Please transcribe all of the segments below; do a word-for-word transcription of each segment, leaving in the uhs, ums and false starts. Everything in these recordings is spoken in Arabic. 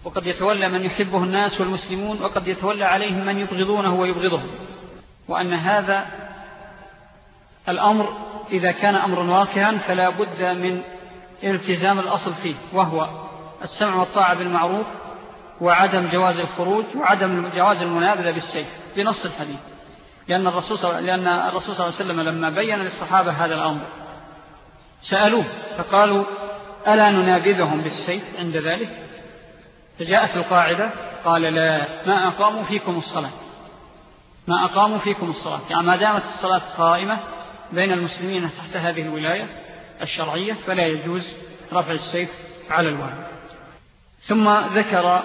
وقد يتولى من يحبه الناس والمسلمون، وقد يتولى عليهم من يبغضونه ويبغضهم، وأن هذا الأمر إذا كان أمر واقعا فلا بد من التزام الأصل فيه، وهو السمع والطاعة بالمعروف، وعدم جواز الخروج، وعدم جواز المنابذة بالسيف بنص الحديث. لأن الرسول صلى لأن الرسول صلى الله عليه وسلم لما بين للصحابة هذا الأمر سألوه فقالوا: ألا ننابذهم بالسيف عند ذلك؟ فجاءت القاعدة: قال: لا، ما أقاموا فيكم الصلاة ما أقاموا فيكم الصلاة يعني ما دامت الصلاة قائمة بين المسلمين تحت هذه الولاية الشرعية فلا يجوز رفع السيف على الوالي. ثم ذكر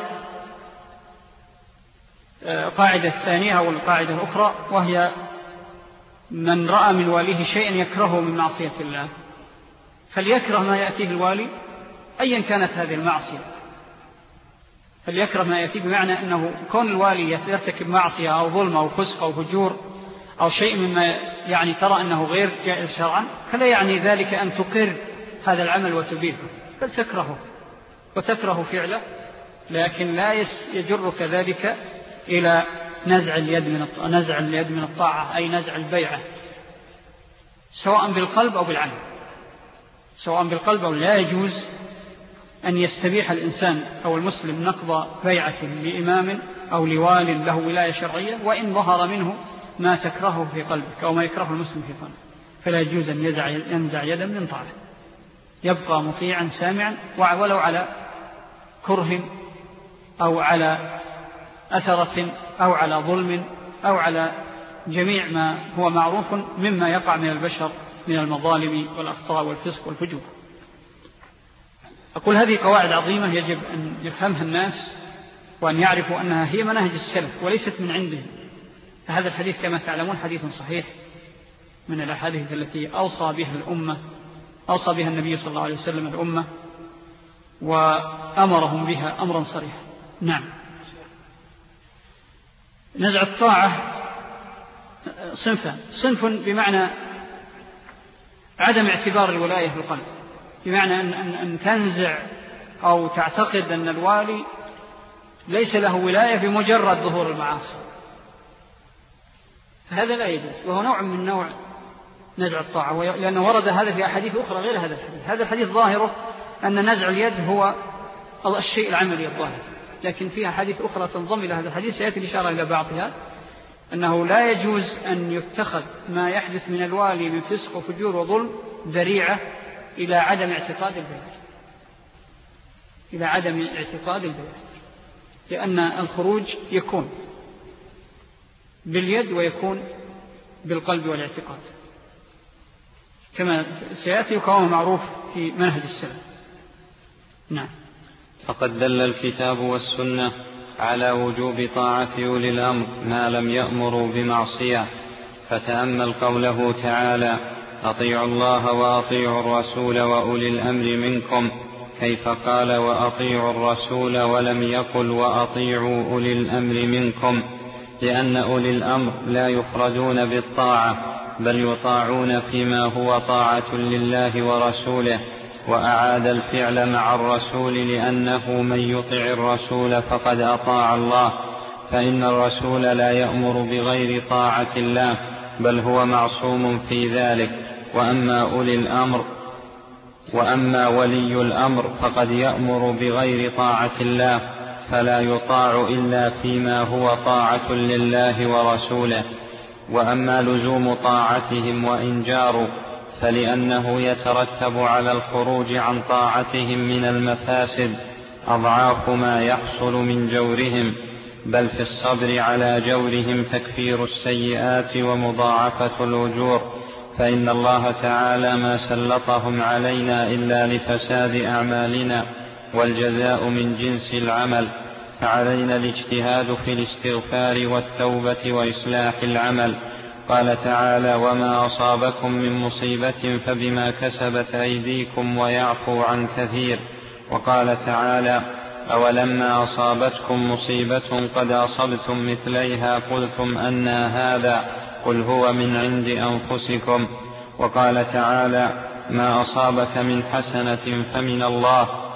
قاعدة ثانية أو القاعدة الأخرى، وهي من رأى من واليه شيئا يكرهه من معصية الله فليكره ما يأتيه الوالي أيا كانت هذه المعصية، فليكره ما يأتيه، بمعنى أنه كون الوالي يرتكب معصية أو ظلم أو فسق أو فجور أو شيء مما يعني ترى أنه غير جائز شرعا، فلا يعني ذلك أن تقر هذا العمل وتبيهه، بل تكرهه وتكره فعله، لكن لا يجرك ذلك إلى نزع اليد من نزع اليد من الطاعة، أي نزع البيعة، سواء بالقلب أو بالعمل، سواء بالقلب أو لا يجوز أن يستبيح الإنسان أو المسلم نقض بيعة لإمام أو لوال له ولاية شرعية وإن ظهر منه ما تكرهه في قلبك أو ما يكره المسلم في قلبه، فلا يجوز أن ينزع يدا من طاعة، يبقى مطيعا سامعا ولو على كره أو على أثرة أو على ظلم أو على جميع ما هو معروف مما يقع من البشر من المظالم والأخطاء والفسق والفجور. أقول هذه قواعد عظيمة يجب أن يفهمها الناس وأن يعرفوا أنها هي مناهج السلف وليست من عندهم. هذا الحديث كما تعلمون حديث صحيح من الأحاديث التي أوصى بها الأمة أوصى بها النبي صلى الله عليه وسلم الأمة وأمرهم بها أمرا صريحا. نعم. نزع الطاعة صنفان: صنف بمعنى عدم اعتبار الولاية في القلب، بمعنى أن, أن, أن تنزع أو تعتقد أن الوالي ليس له ولاية بمجرد ظهور المعاصي، هذا لا يجوز، وهو نوع من نوع نزع الطاعة، لأنه ورد هذا في أحاديث أخرى غير هذا الحديث. هذا الحديث ظاهره أن نزع اليد هو الشيء العملي الظاهر، لكن فيها حديث أخرى تنضم إلى هذا الحديث سيأتي الإشارة إلى بعضها، أنه لا يجوز أن يتخذ ما يحدث من الوالي من فسق وفجور وظلم ذريعة إلى عدم اعتقاد البيعة إلى عدم اعتقاد البيعة لأن الخروج يكون باليد ويكون بالقلب والاعتقاد كما سيأتي وكما معروف في منهج السلف. نعم. فقد دل الكتاب والسنة على وجوب طاعة أولي الأمر ما لم يأمروا بمعصية، فتأمل قوله تعالى: أطيعوا الله وأطيعوا الرسول وأولي الأمر منكم، كيف قال وأطيعوا الرسول ولم يقل وأطيعوا أولي الأمر منكم، لأن أولي الأمر لا يفردون بالطاعة بل يطاعون فيما هو طاعة لله ورسوله، وأعاد الفعل مع الرسول لأنه من يطع الرسول فقد أطاع الله، فإن الرسول لا يأمر بغير طاعة الله بل هو معصوم في ذلك. وأما أولي الأمر وأما ولي الأمر فقد يأمر بغير طاعة الله فلا يطاع إلا فيما هو طاعة لله ورسوله. وأما لزوم طاعتهم وإن جاروا فلأنه يترتب على الخروج عن طاعتهم من المفاسد أضعاف ما يحصل من جورهم، بل في الصبر على جورهم تكفير السيئات ومضاعفة الأجور، فإن الله تعالى ما سلطهم علينا إلا لفساد أعمالنا، والجزاء من جنس العمل، فعلينا الاجتهاد في الاستغفار والتوبة وإصلاح العمل. قال تعالى: وما أصابكم من مصيبة فبما كسبت أيديكم ويعفو عن كثير. وقال تعالى: أولما أصابتكم مصيبة قد أصبتم مثليها قلتم أنى هذا قل هو من عند أنفسكم. وقال تعالى: ما أصابك من حسنة فمن الله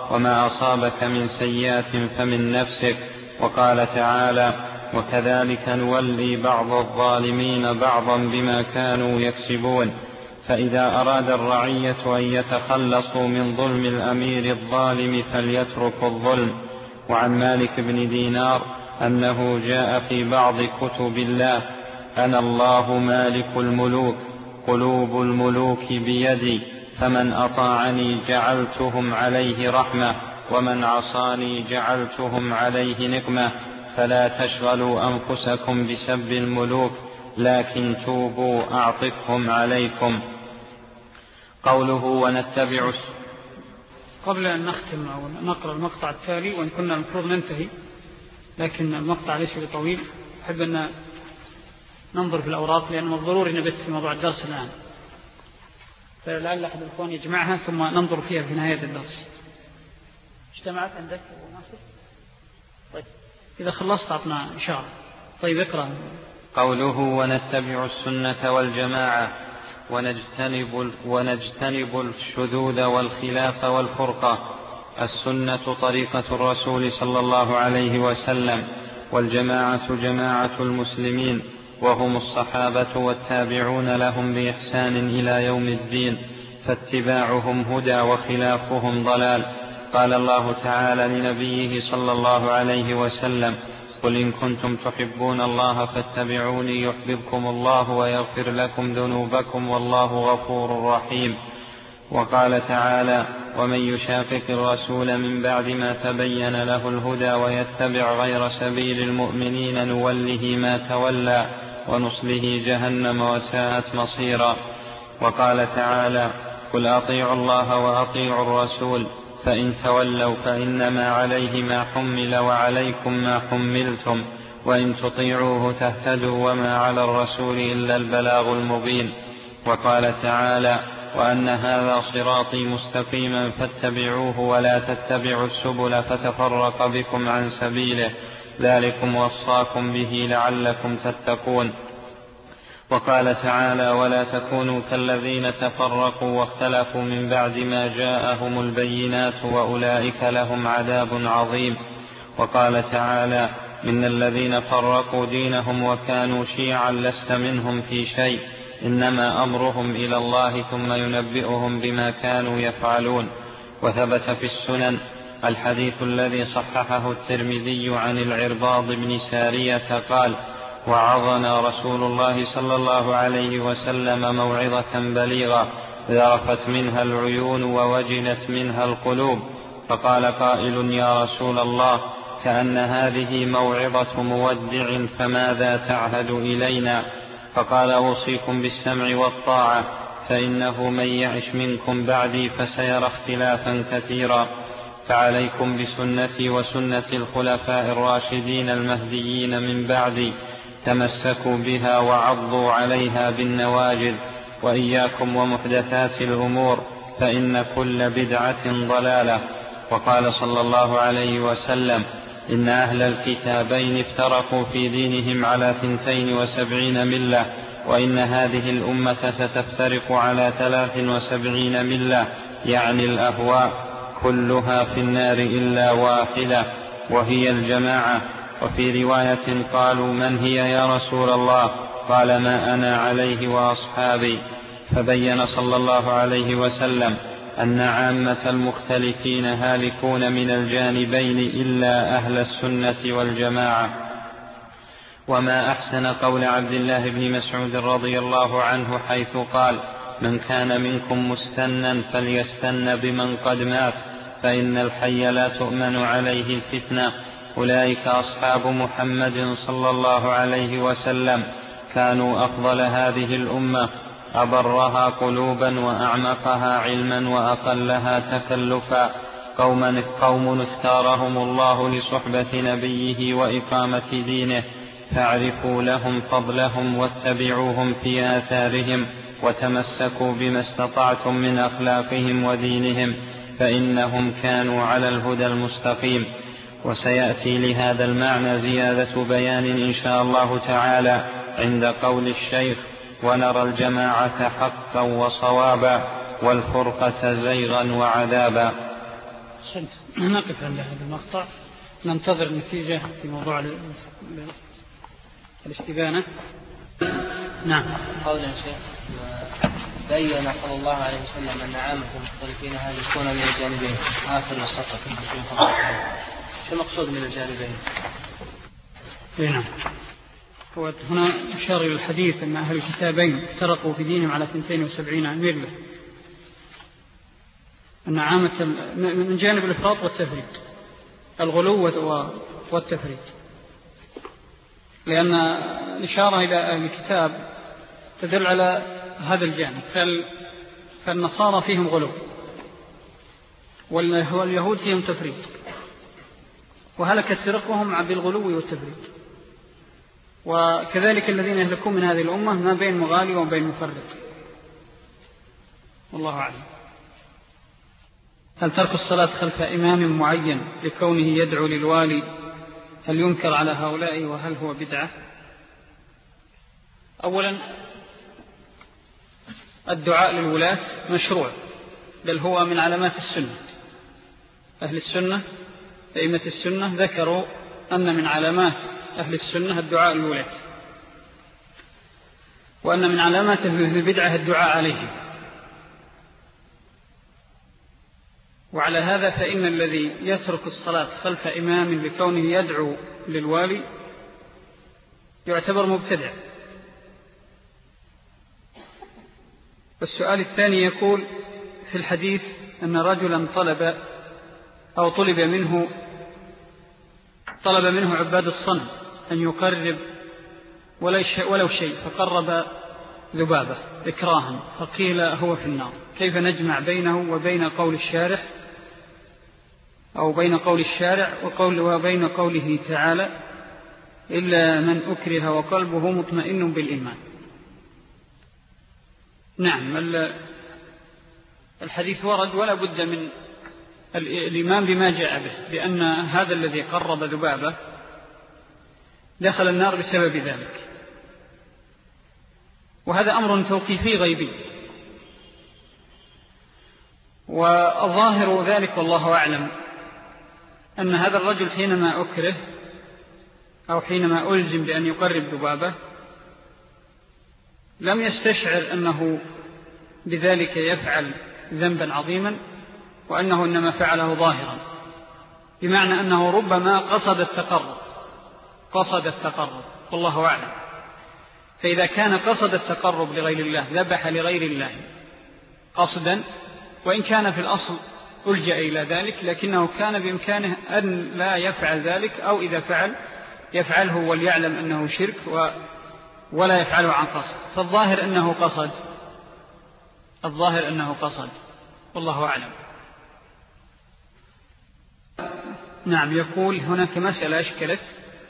وما أصابك من سيئة فمن نفسك. وقال تعالى: وكذلك نولي بعض الظالمين بعضا بما كانوا يكسبون. فإذا أراد الرعية أن يتخلصوا من ظلم الأمير الظالم فليتركوا الظلم. وعن مالك بن دينار أنه جاء في بعض كتب الله: أنا الله مالك الملوك، قلوب الملوك بيدي، فمن أطاعني جعلتهم عليه رحمة، ومن عصاني جعلتهم عليه نقمة. فلا تشغلوا أنفسكم بسب الملوك، لكن توبوا أعطفهم عليكم. قوله: ونتبع. قبل أن نختم أو نقرأ المقطع التالي، وإن كنا المفروض ننتهي لكن المقطع ليس بطويل، أحب أن ننظر في الأوراق لأنه الضروري نبت في موضوع الدرس الآن، فلعل أحد الأخوان يجمعها ثم ننظر فيها في نهاية الدرس. اجتمعت عندك أبو ناصر؟ طيب إذا خلصت أعطنا إن شاء الله. طيب اقرأ. قوله: ونتبع السنة والجماعة ونجتنب, ونجتنب الشذوذ والخلاف والفرقة. السنة طريقة الرسول صلى الله عليه وسلم، والجماعة جماعة المسلمين، وهم الصحابة والتابعون لهم بإحسان إلى يوم الدين، فاتباعهم هدى وخلافهم ضلال. قال الله تعالى لنبيه صلى الله عليه وسلم: قل إن كنتم تحبون الله فاتبعوني يحببكم الله ويغفر لكم ذنوبكم والله غفور رحيم. وقال تعالى: ومن يشاقق الرسول من بعد ما تبين له الهدى ويتبع غير سبيل المؤمنين نوله ما تولى ونصله جهنم وساءت مصيرا. وقال تعالى: قل أطيعوا الله وأطيعوا الرسول فإن تولوا فإنما عليه ما حمل وعليكم ما حملتم وإن تطيعوه تهتدوا وما على الرسول إلا البلاغ المبين. وقال تعالى: وأن هذا صراطي مستقيما فاتبعوه ولا تتبعوا السبل فتفرق بكم عن سبيله ذلكم وصاكم به لعلكم تتقون. وقال تعالى: ولا تكونوا كالذين تفرقوا واختلفوا من بعد ما جاءهم البينات وأولئك لهم عذاب عظيم. وقال تعالى: من الذين فرقوا دينهم وكانوا شيعا لست منهم في شيء إنما أمرهم إلى الله ثم ينبئهم بما كانوا يفعلون. وثبت في السنن الحديث الذي صححه الترمذي عن العرباض بن سارية قال: وعظنا رسول الله صلى الله عليه وسلم موعظة بليغة ذرفت منها العيون ووجلت منها القلوب. فقال قائل: يا رسول الله، كأن هذه موعظة مودع فماذا تعهد إلينا؟ فقال: أوصيكم بالسمع والطاعة، فإنه من يعش منكم بعدي فسيرى اختلافا كثيرا، فعليكم بسنتي وسنة الخلفاء الراشدين المهديين من بعدي، تمسكوا بها وعضوا عليها بالنواجذ، وإياكم ومحدثات الأمور فإن كل بدعة ضلالة. وقال صلى الله عليه وسلم: إن أهل الكتابين افترقوا في دينهم على ثنتين وسبعين ملة، وإن هذه الأمة ستفترق على ثلاث وسبعين ملة، يعني الأهواء، كلها في النار إلا واحدة وهي الجماعة. وفي رواية قالوا: من هي يا رسول الله؟ قال: ما أنا عليه وأصحابي. فبين صلى الله عليه وسلم أن عامة المختلفين هالكون من الجانبين إلا أهل السنة والجماعة. وما أحسن قول عبد الله بن مسعود رضي الله عنه حيث قال: من كان منكم مستنا فليستن بمن قد مات، فإن الحي لا تؤمن عليه الفتنة. أولئك أصحاب محمد صلى الله عليه وسلم، كانوا أفضل هذه الأمة، أبرها قلوبا وأعمقها علما وأقلها تكلفا، قوم, قوم اختارهم الله لصحبة نبيه وإقامة دينه، فاعرفوا لهم فضلهم واتبعوهم في آثارهم، وتمسكوا بما استطعتم من أخلاقهم ودينهم، فإنهم كانوا على الهدى المستقيم. وسيأتي لهذا المعنى زيادة بيان إن شاء الله تعالى عند قول الشيخ: ونرى الجماعة حقا وصوابا والفرقة زيغا وعذابا. حسنت. نقف عند هذا المقطع، ننتظر النتيجة في موضوع الاستبانة. نعم. قولا شيخ بين صلى الله عليه وسلم أن عامة المختلفين هذه يكون من الجانبين آخر الصفة شو المقصود من الجانبين؟ نعم. هنا أشار إلى الحديث أن أهل الكتابين افترقوا في دينهم على اثنتين وسبعين ملة، أن عامة من جانب الإفراط والتفريط، الغلو والتفريط، لأن الإشارة إلى أهل الكتاب تدل على هذا الجانب. فالنصارى فيهم غلو واليهود فيهم تفريط، وهلكت فرقهم بالغلو والتفريط. وكذلك الذين يهلكون من هذه الأمة ما بين مغالي وبين مفرط، والله أعلم. هل ترك الصلاة خلف إمام معين لكونه يدعو للوالي هل ينكر على هؤلاء وهل هو بدعة؟ أولا الدعاء للولاة مشروع، بل هو من علامات السنة. أهل السنة أئمة السنة ذكروا أن من علامات أهل السنة الدعاء للولاة، وأن من علامات البدعة الدعاء عليهم. وعلى هذا فإن الذي يترك الصلاة خلف إمام لكونه يدعو للوالي يعتبر مبتدع. والسؤال الثاني يقول في الحديث أن رجلا طلب أو طلب منه طلب منه عباد الصنم أن يقرب ولو شيء، فقرب ذبابة إكراها، فقيل هو في النار. كيف نجمع بينه وبين قول الشارح أو بين قول الشارع وقول وبين قوله تعالى إلا من أكره وقلبه مطمئن بالإيمان؟ نعم، الحديث ورد ولا بد من الإيمان بما جاء به، بأن هذا الذي قرب ذبابة دخل النار بسبب ذلك، وهذا أمر توقيفي غيبي. والظاهر ذلك والله أعلم أن هذا الرجل حينما أكره أو حينما ألزم بأن يقرب ذبابة لم يستشعر أنه بذلك يفعل ذنبا عظيما، وأنه إنما فعله ظاهرا، بمعنى أنه ربما قصد التقرب قصد التقرب والله أعلم. فإذا كان قصد التقرب لغير الله ذبح لغير الله قصدا، وإن كان في الأصل ألجأ إلى ذلك، لكنه كان بإمكانه أن لا يفعل ذلك، أو إذا فعل يفعله وليعلم أنه شرك ولا يفعله عن قصد. فالظاهر أنه قصد الظاهر أنه قصد والله أعلم. نعم. يقول هناك مسألة أشكلت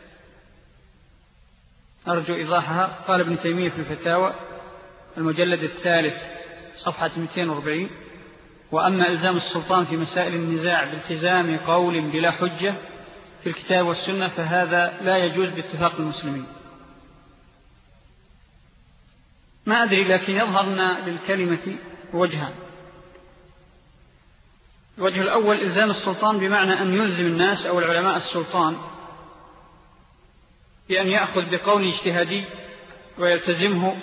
أرجو إيضاحها. قال ابن تيمية في الفتاوى المجلد الثالث صفحة مئتين وأربعين: وأما إلزام السلطان في مسائل النزاع بالتزام قول بلا حجة في الكتاب والسنة فهذا لا يجوز باتفاق المسلمين. ما أدري، لكن يظهرنا للكلمة وجهان. الوجه الأول إلزام السلطان بمعنى أن يلزم الناس أو العلماء السلطان بأن يأخذ بقول اجتهادي ويلتزمه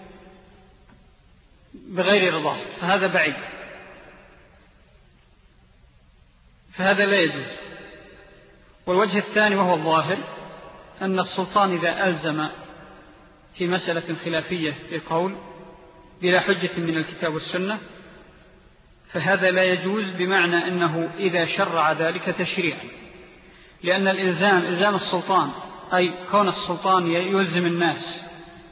بغير رضاه، فهذا بعيد، فهذا لا يجوز. والوجه الثاني وهو الظاهر أن السلطان إذا ألزم في مسألة خلافية بقول بلا حجة من الكتاب والسنة فهذا لا يجوز، بمعنى أنه إذا شرع ذلك تشريعا، لأن الإلزام إلزام السلطان أي كون السلطان يلزم الناس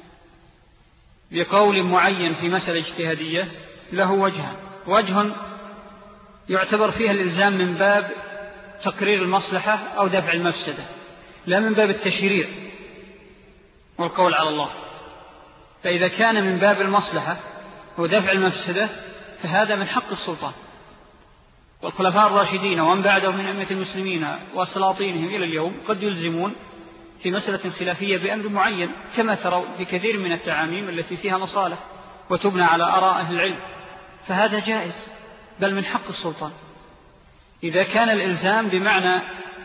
بقول معين في مسألة اجتهادية له وجهان: وجه يعتبر فيها الإلزام من باب تقرير المصلحة أو دفع المفسدة، لا من باب التشريع والقول على الله. فإذا كان من باب المصلحة ودفع المفسدة فهذا من حق السلطان. والخلفاء الراشدين ومن بعدهم من أئمة المسلمين وسلاطينهم إلى اليوم قد يلزمون في مسألة خلافية بأمر معين، كما تروا بكثير من التعاميم التي فيها مصالح وتبنى على آراء أهل العلم، فهذا جائز بل من حق السلطان. إذا كان الإلزام بمعنى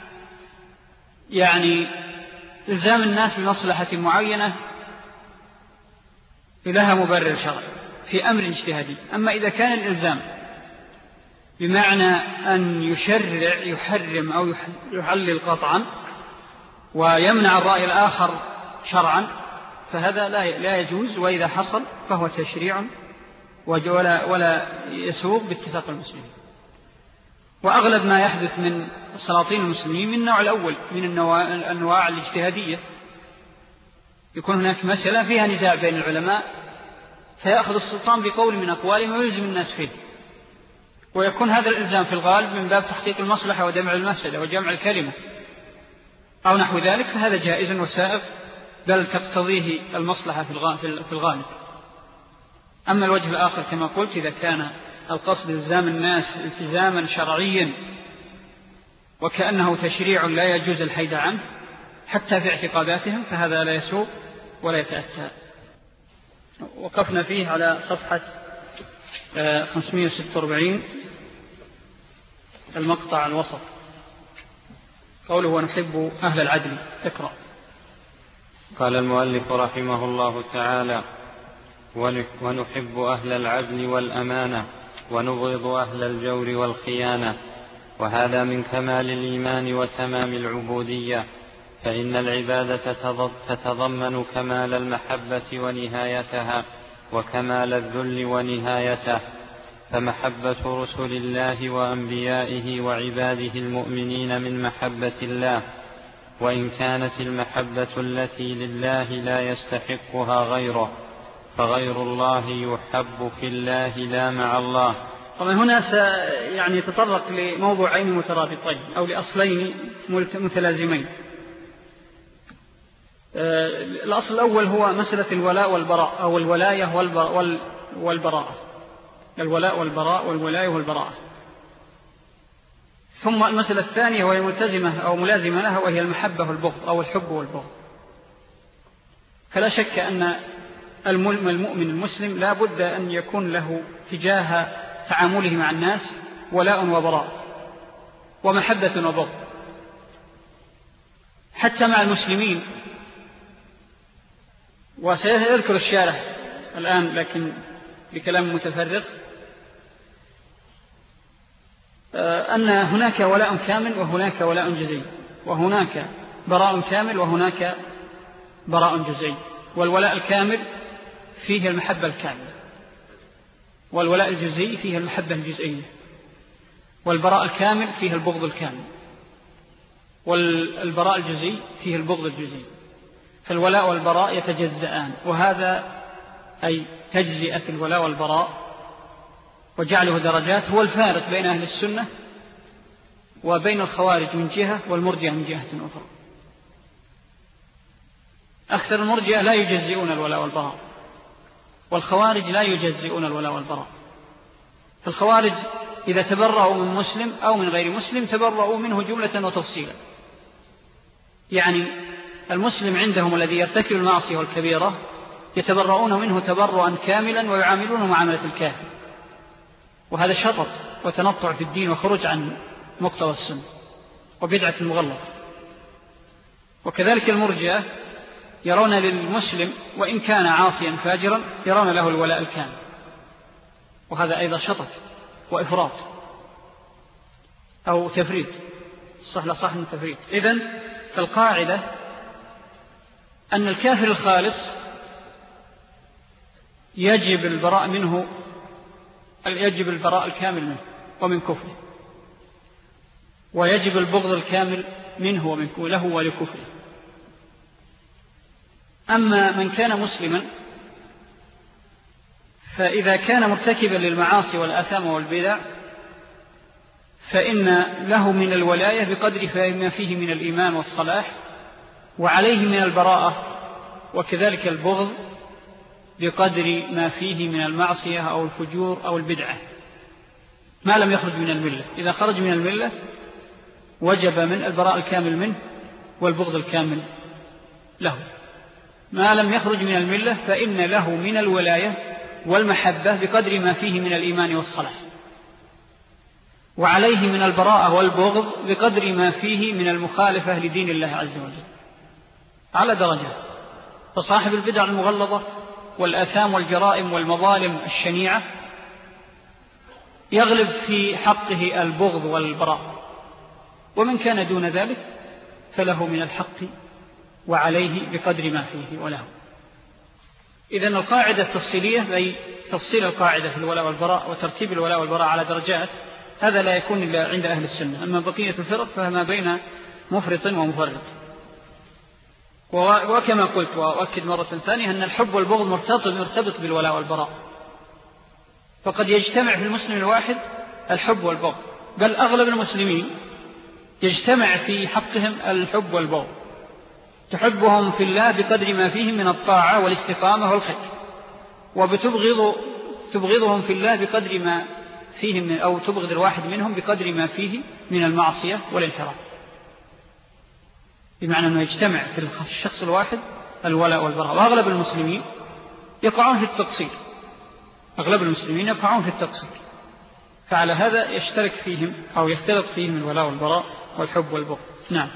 يعني إلزام الناس بمصلحة معينة لها مبرر شرعي في أمر اجتهادي. أما إذا كان الإلزام بمعنى أن يشرع يحرم أو يحلل قطعا ويمنع الرأي الآخر شرعا فهذا لا يجوز، وإذا حصل فهو تشريع ولا, ولا يسوق باتفاق المسلمين. وأغلب ما يحدث من السلاطين المسلمين من النوع الأول من الأنواع الاجتهادية، يكون هناك مسألة فيها نزاع بين العلماء فيأخذ السلطان بقول من أقوالهم ويلزم الناس فيه، ويكون هذا الإلزام في الغالب من باب تحقيق المصلحة ودمع المفسدة وجمع الكلمة أو نحو ذلك، فهذا جائز وسائغ بل تقتضيه المصلحة في الغالب. أما الوجه الآخر كما قلت إذا كان القصد إلزام الناس التزاما شرعيا وكأنه تشريع لا يجوز الحيد عنه حتى في اعتقاداتهم فهذا لا يسوق ولا يتأتى. وقفنا فيه على صفحة خمسمائة وستة وأربعين المقطع الوسط قوله ونحب أهل العدل. اقرأ. قال المؤلف رحمه الله تعالى ونحب أهل العدل والأمانة ونبغض أهل الجور والخيانة، وهذا من كمال الإيمان وتمام العبودية، فإن العبادة تتضمن كمال المحبة ونهايتها وكمال الذل ونهايته، فمحبة رسل الله وأنبيائه وعباده المؤمنين من محبة الله، وإن كانت المحبة التي لله لا يستحقها غيره فغير الله يحب في الله لا مع الله. طبعا هنا يعني يتطرق لموضوعين مترابطين أو لأصلين متلازمين. الأصل الأول هو مسألة الولاء والبراء أو الولاية والبراءة، الولاء والبراء والولاية والبراءة. ثم المسألة الثانية وهي ملتزمة أو ملازمة لها وهي المحبة والبغض أو الحب والبغض. فلا شك أن المؤمن المسلم لا بد أن يكون له تجاه تعامله مع الناس ولاء وبراء ومحبة وبغض. حتى مع المسلمين، وسيذكر الشارح الآن لكن بكلام متفرغ أن هناك ولاء كامل وهناك ولاء جزئي، وهناك براء كامل وهناك براء جزئي. والولاء الكامل فيه المحبة الكاملة، والولاء الجزئي فيه المحبة الجزئية، والبراء الكامل فيه البغض الكامل، والبراء الجزئي فيه البغض الجزئي. فالولاء والبراء يتجزئان، وهذا أي تجزئة الولاء والبراء وجعله درجات هو الفارق بين أهل السنة وبين الخوارج من جهة والمرجئة من جهة أخرى. أكثر المرجئة لا يجزئون الولاء والبراء، والخوارج لا يجزئون الولاء والبراء. فالخوارج إذا تبرأوا من مسلم أو من غير مسلم تبرأوا منه جملة وتفصيلا، يعني المسلم عندهم الذي يرتكب المعصية والكبيرة يتبرؤون منه تبرؤا كاملا ويعاملونه معاملة الكافر، وهذا شطط وتنطع في الدين وخروج عن مقتضى السنة وبدعة المغلظة. وكذلك المرجئة يرون للمسلم وإن كان عاصيا فاجرا يرون له الولاء الكامل، وهذا أيضا شطط وإفراط أو تفريط، صح لا صح من تفريط. إذن فالقاعدة أن الكافر الخالص يجب البراء منه، يجب البراء الكامل منه ومن كفره، ويجب البغض الكامل منه ومن له ولكفره. أما من كان مسلما فإذا كان مرتكبا للمعاصي والآثام والبدع فإن له من الولاية بقدر ما فيه من الإيمان والصلاح، وعليه من البراءة وكذلك البغض بقدر ما فيه من المعصية أو الفجور أو البدعة ما لم يخرج من الملة. إذا خرج من الملة وجب من البراء الكامل منه والبغض الكامل له. ما لم يخرج من الملة فإن له من الولاية والمحبة بقدر ما فيه من الإيمان والصلاح. وعليه من البراءة والبغض بقدر ما فيه من المخالفة لدين الله عز وجل على درجات. فصاحب البدع المغلظة والآثام والجرائم والمظالم الشنيعة يغلب في حقه البغض والبراء، ومن كان دون ذلك فله من الحق وعليه بقدر ما فيه وله. إذن القاعدة التفصيلية أي تفصيل القاعدة في الولاء والبراء وترتيب الولاء والبراء على درجات هذا لا يكون إلا عند أهل السنة. أما بقية الفرق فما بين مفرط ومفرط. وكما قلت وأؤكد مرة ثانية أن الحب والبغض مرتبط مرتبط بالولاء والبراء، فقد يجتمع في المسلم الواحد الحب والبغض، بل أغلب المسلمين يجتمع في حقهم الحب والبغض، تحبهم في الله بقدر ما فيهم من الطاعة والاستقامة والخير، وبتبغض تبغضهم في الله بقدر ما فيهم من أو تبغض الواحد منهم بقدر ما فيه من المعصية والانحراف، بمعنى أنه يجتمع في الشخص الواحد الولاء والبراء. وأغلب المسلمين يقعون في التقصير، أغلب المسلمين يقعون في التقصير، فعلى هذا يشترك فيهم أو يختلط فيهم الولاء والبراء والحب والبغض. نعم.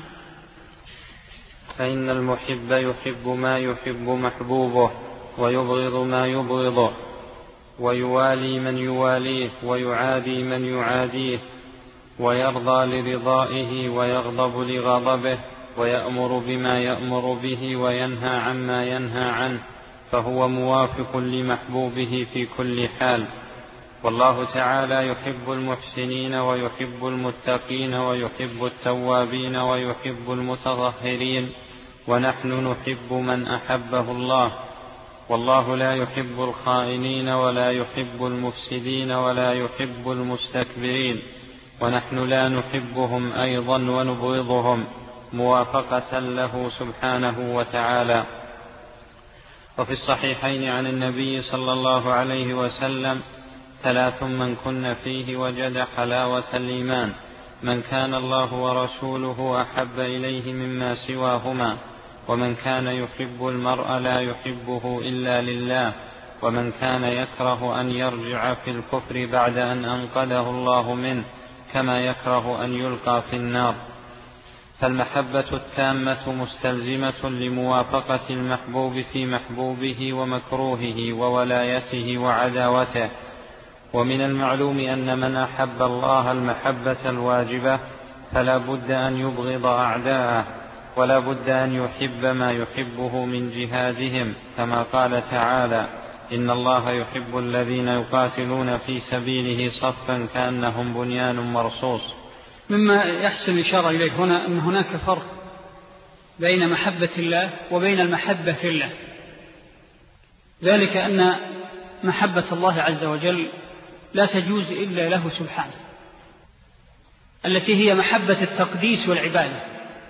فإن المحب يحب ما يحب محبوبه، ويبغض ما يبغضه، ويوالي من يواليه، ويعادي من يعاديه، ويرضى لرضائه ويغضب لغضبه، ويأمر بما يأمر به وينهى عما ينهى عنه، فهو موافق لمحبوبه في كل حال. والله تعالى يحب المحسنين ويحب المتقين ويحب التوابين ويحب المتطهرين، ونحن نحب من أحبه الله. والله لا يحب الخائنين ولا يحب المفسدين ولا يحب المستكبرين، ونحن لا نحبهم أيضا ونبغضهم موافقة له سبحانه وتعالى. وفي الصحيحين عن النبي صلى الله عليه وسلم: ثلاث من كن فيه وجد حلاوة الإيمان: من كان الله ورسوله أحب إليه مما سواهما، ومن كان يحب المرء لا يحبه إلا لله، ومن كان يكره أن يرجع في الكفر بعد أن أنقذه الله منه، كما يكره أن يلقى في النار. فالمحبة التامة مستلزمة لموافقة المحبوب في محبوبه ومكروهه وولايته وعداوته. ومن المعلوم أن من أحب الله المحبة الواجبة فلا بد أن يبغض أعداءه، ولا بد أن يحب ما يحبه من جهادهم، كما قال تعالى: إن الله يحب الذين يقاتلون في سبيله صفا كأنهم بنيان مرصوص. مما يحسن الإشارة إليه هنا أن هناك فرق بين محبة الله وبين المحبة في الله، ذلك أن محبة الله عز وجل لا تجوز إلا له سبحانه، التي هي محبة التقديس والعبادة.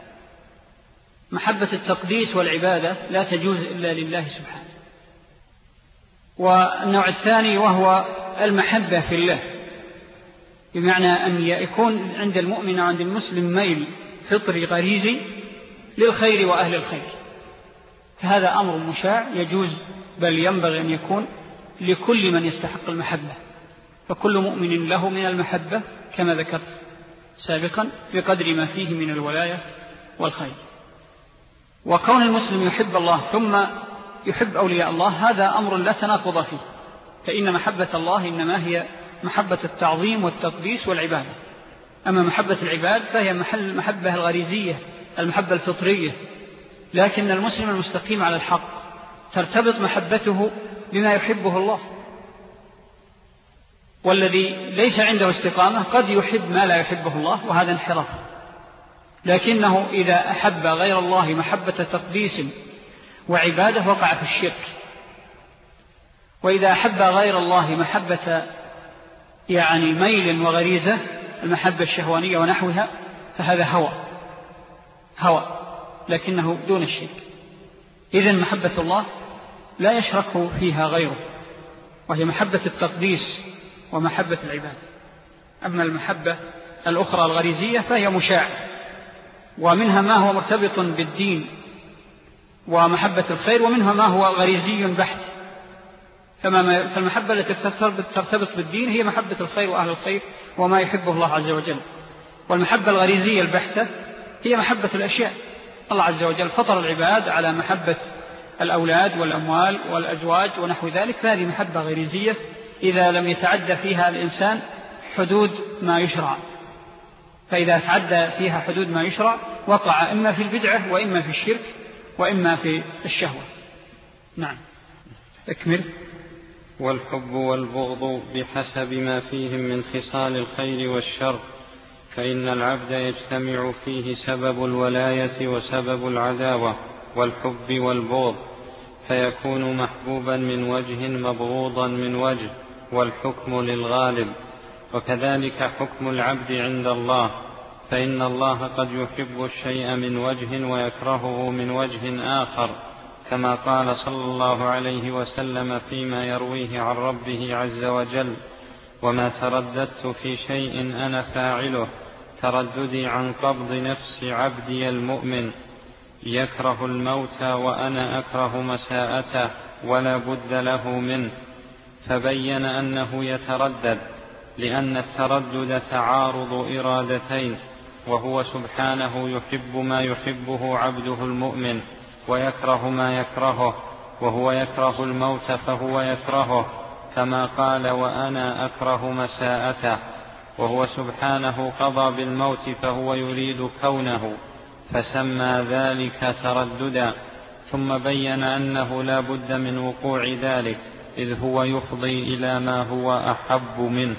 محبة التقديس والعبادة لا تجوز إلا لله سبحانه. والنوع الثاني وهو المحبة في الله، بمعنى أن يكون عند المؤمن وعند المسلم ميل فطري غريزي للخير وأهل الخير، فهذا أمر مشاع يجوز بل ينبغي أن يكون لكل من يستحق المحبة، فكل مؤمن له من المحبة كما ذكرت سابقا بقدر ما فيه من الولاية والخير. وكون المسلم يحب الله ثم يحب أولياء الله هذا أمر لا تناقض فيه، فإن محبة الله إنما هي محبة التعظيم والتقديس والعبادة. أما محبة العباد فهي محل المحبة الغريزية، المحبة الفطرية، لكن المسلم المستقيم على الحق ترتبط محبته بما يحبه الله، والذي ليس عنده استقامة قد يحب ما لا يحبه الله، وهذا انحراف. لكنه إذا أحب غير الله محبة تقديس وعبادة وقع في الشرك، وإذا أحب غير الله محبة يعني ميل وغريزة المحبة الشهوانية ونحوها فهذا هوى هوى لكنه دون الشرك. إذن محبة الله لا يشرك فيها غيره، وهي محبة التقديس ومحبة العبادة. أما المحبة الأخرى الغريزية فهي مشاعة، ومنها ما هو مرتبط بالدين ومحبة الخير، ومنها ما هو غريزي بحت، فالمحبة التي ترتبط بالدين هي محبة الخير وأهل الخير وما يحبه الله عز وجل. والمحبة الغريزية البحتة هي محبة الأشياء. الله عز وجل فطر العباد على محبة الأولاد والأموال والأزواج ونحو ذلك، فهذه محبة غريزية إذا لم يتعدى فيها الإنسان حدود ما يشرع، فإذا تعدى فيها حدود ما يشرع وقع إما في البدعة وإما في الشرك وإما في الشهوة. نعم اكمل. والحب والبغض بحسب ما فيهم من خصال الخير والشر، فإن العبد يجتمع فيه سبب الولاية وسبب العداوة والحب والبغض، فيكون محبوبا من وجه مبغوضا من وجه، والحكم للغالب. وكذلك حكم العبد عند الله، فإن الله قد يحب الشيء من وجه ويكرهه من وجه آخر، كما قال صلى الله عليه وسلم فيما يرويه عن ربه عز وجل: وما ترددت في شيء أنا فاعله ترددي عن قبض نفس عبدي المؤمن، يكره الموت وأنا أكره مساءته ولا بد له منه. فبين أنه يتردد، لأن التردد تعارض إرادتين، وهو سبحانه يحب ما يحبه عبده المؤمن ويكره ما يكرهه، وهو يكره الموت فهو يكرهه، كما قال: وأنا أكره مساءته. وهو سبحانه قضى بالموت فهو يريد كونه، فسمى ذلك ترددا. ثم بين أنه لا بد من وقوع ذلك، إذ هو يفضي إلى ما هو أحب منه.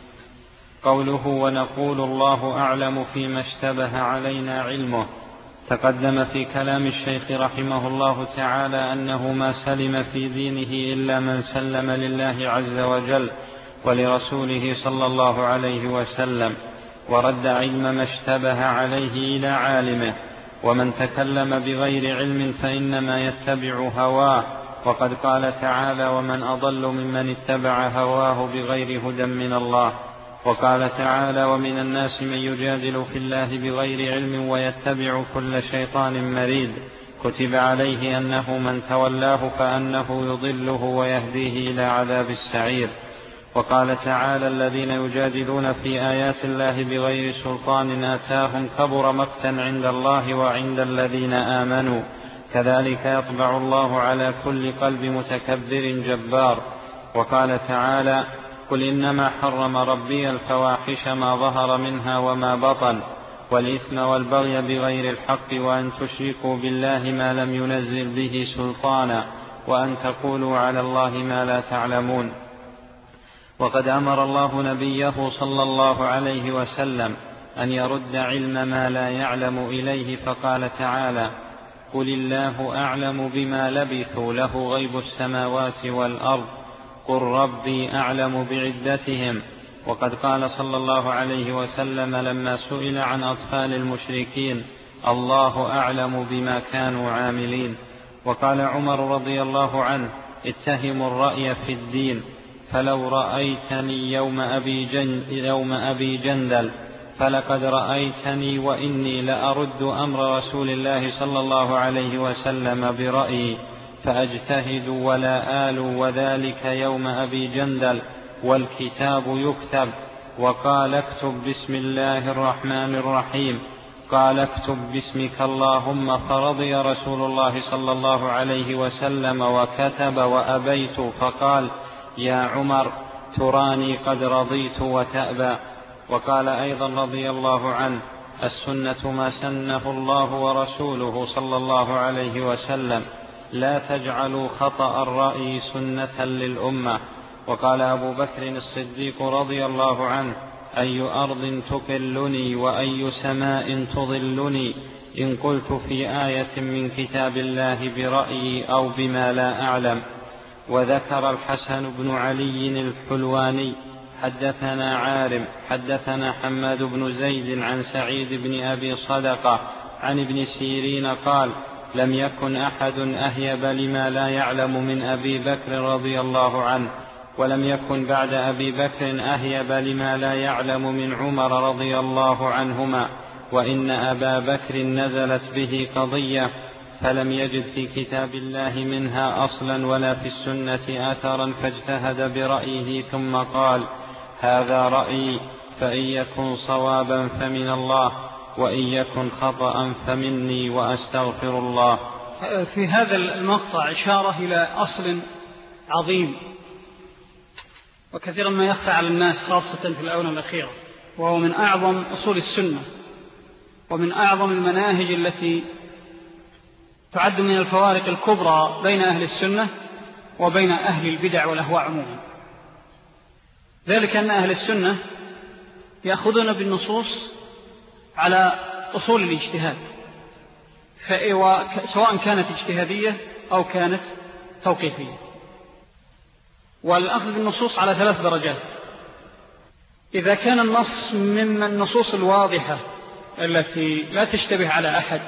قوله: ونقول الله أعلم فيما اشتبه علينا علمه، تقدم في كلام الشيخ رحمه الله تعالى أنه ما سلم في دينه إلا من سلم لله عز وجل ولرسوله صلى الله عليه وسلم، ورد علم ما اشتبه عليه إلى عالمه. ومن تكلم بغير علم فإنما يتبع هواه، وقد قال تعالى: ومن أضل ممن اتبع هواه بغير هدى من الله. وقال تعالى: ومن الناس من يجادل في الله بغير علم ويتبع كل شيطان مريد، كتب عليه أنه من تولاه فأنه يضله ويهديه إلى عذاب السعير. وقال تعالى: الذين يجادلون في آيات الله بغير سلطان آتاهم كبر مقتا عند الله وعند الذين آمنوا، كذلك يطبع الله على كل قلب متكبر جبار. وقال تعالى: قل إنما حرم ربي الفواحش ما ظهر منها وما بطن، والإثم والبغي بغير الحق، وأن تشركوا بالله ما لم ينزل به سلطانا، وأن تقولوا على الله ما لا تعلمون. وقد أمر الله نبيه صلى الله عليه وسلم أن يرد علم ما لا يعلم إليه، فقال تعالى: قل الله أعلم بما لبثوا له غيب السماوات والأرض، قل ربي أعلم بعدتهم. وقد قال صلى الله عليه وسلم لما سئل عن أطفال المشركين: الله أعلم بما كانوا عاملين. وقال عمر رضي الله عنه: اتهموا الرأي في الدين، فلو رأيتني يوم أبي, جن يوم أبي جندل فلقد رأيتني وإني لأرد أمر رسول الله صلى الله عليه وسلم برأيي فأجتهد ولا آل، وذلك يوم أبي جندل والكتاب يكتب. وقال: اكتب بسم الله الرحمن الرحيم، قال: اكتب باسمك اللهم، فرضي رسول الله صلى الله عليه وسلم وكتب وأبيت، فقال: يا عمر تراني قد رضيت وتأبى. وقال أيضا رضي الله عنه: السنة ما سنه الله ورسوله صلى الله عليه وسلم، لا تجعلوا خطأ الرأي سنة للأمة. وقال أبو بكر الصديق رضي الله عنه: أي أرض تقلني وأي سماء تظلني إن قلت في آية من كتاب الله برأيي أو بما لا أعلم. وذكر الحسن بن علي الحلواني: حدثنا عارم حدثنا حماد بن زيد عن سعيد بن أبي صدقة عن ابن سيرين قال: لم يكن أحد أهيب لما لا يعلم من أبي بكر رضي الله عنه، ولم يكن بعد أبي بكر أهيب لما لا يعلم من عمر رضي الله عنهما، وإن أبا بكر نزلت به قضية فلم يجد في كتاب الله منها أصلا ولا في السنة أثرا، فاجتهد برأيه ثم قال: هذا رأيي، فإن يكن صوابا فمن الله، وإن يكن خطأ فمني، وأستغفر الله. في هذا المقطع إشارة إلى أصل عظيم وكثيرا ما يخفى على الناس خاصة في الآونة الأخيرة، وهو من أعظم أصول السنة ومن أعظم المناهج التي تعد من الفوارق الكبرى بين أهل السنة وبين أهل البدع والأهواء عموما. ذلك أن أهل السنة يأخذون بالنصوص على أصول الاجتهاد، سواء كانت اجتهادية أو كانت توقيفية. والأخذ بالنصوص على ثلاث درجات: إذا كان النص من النصوص الواضحة التي لا تشتبه على أحد،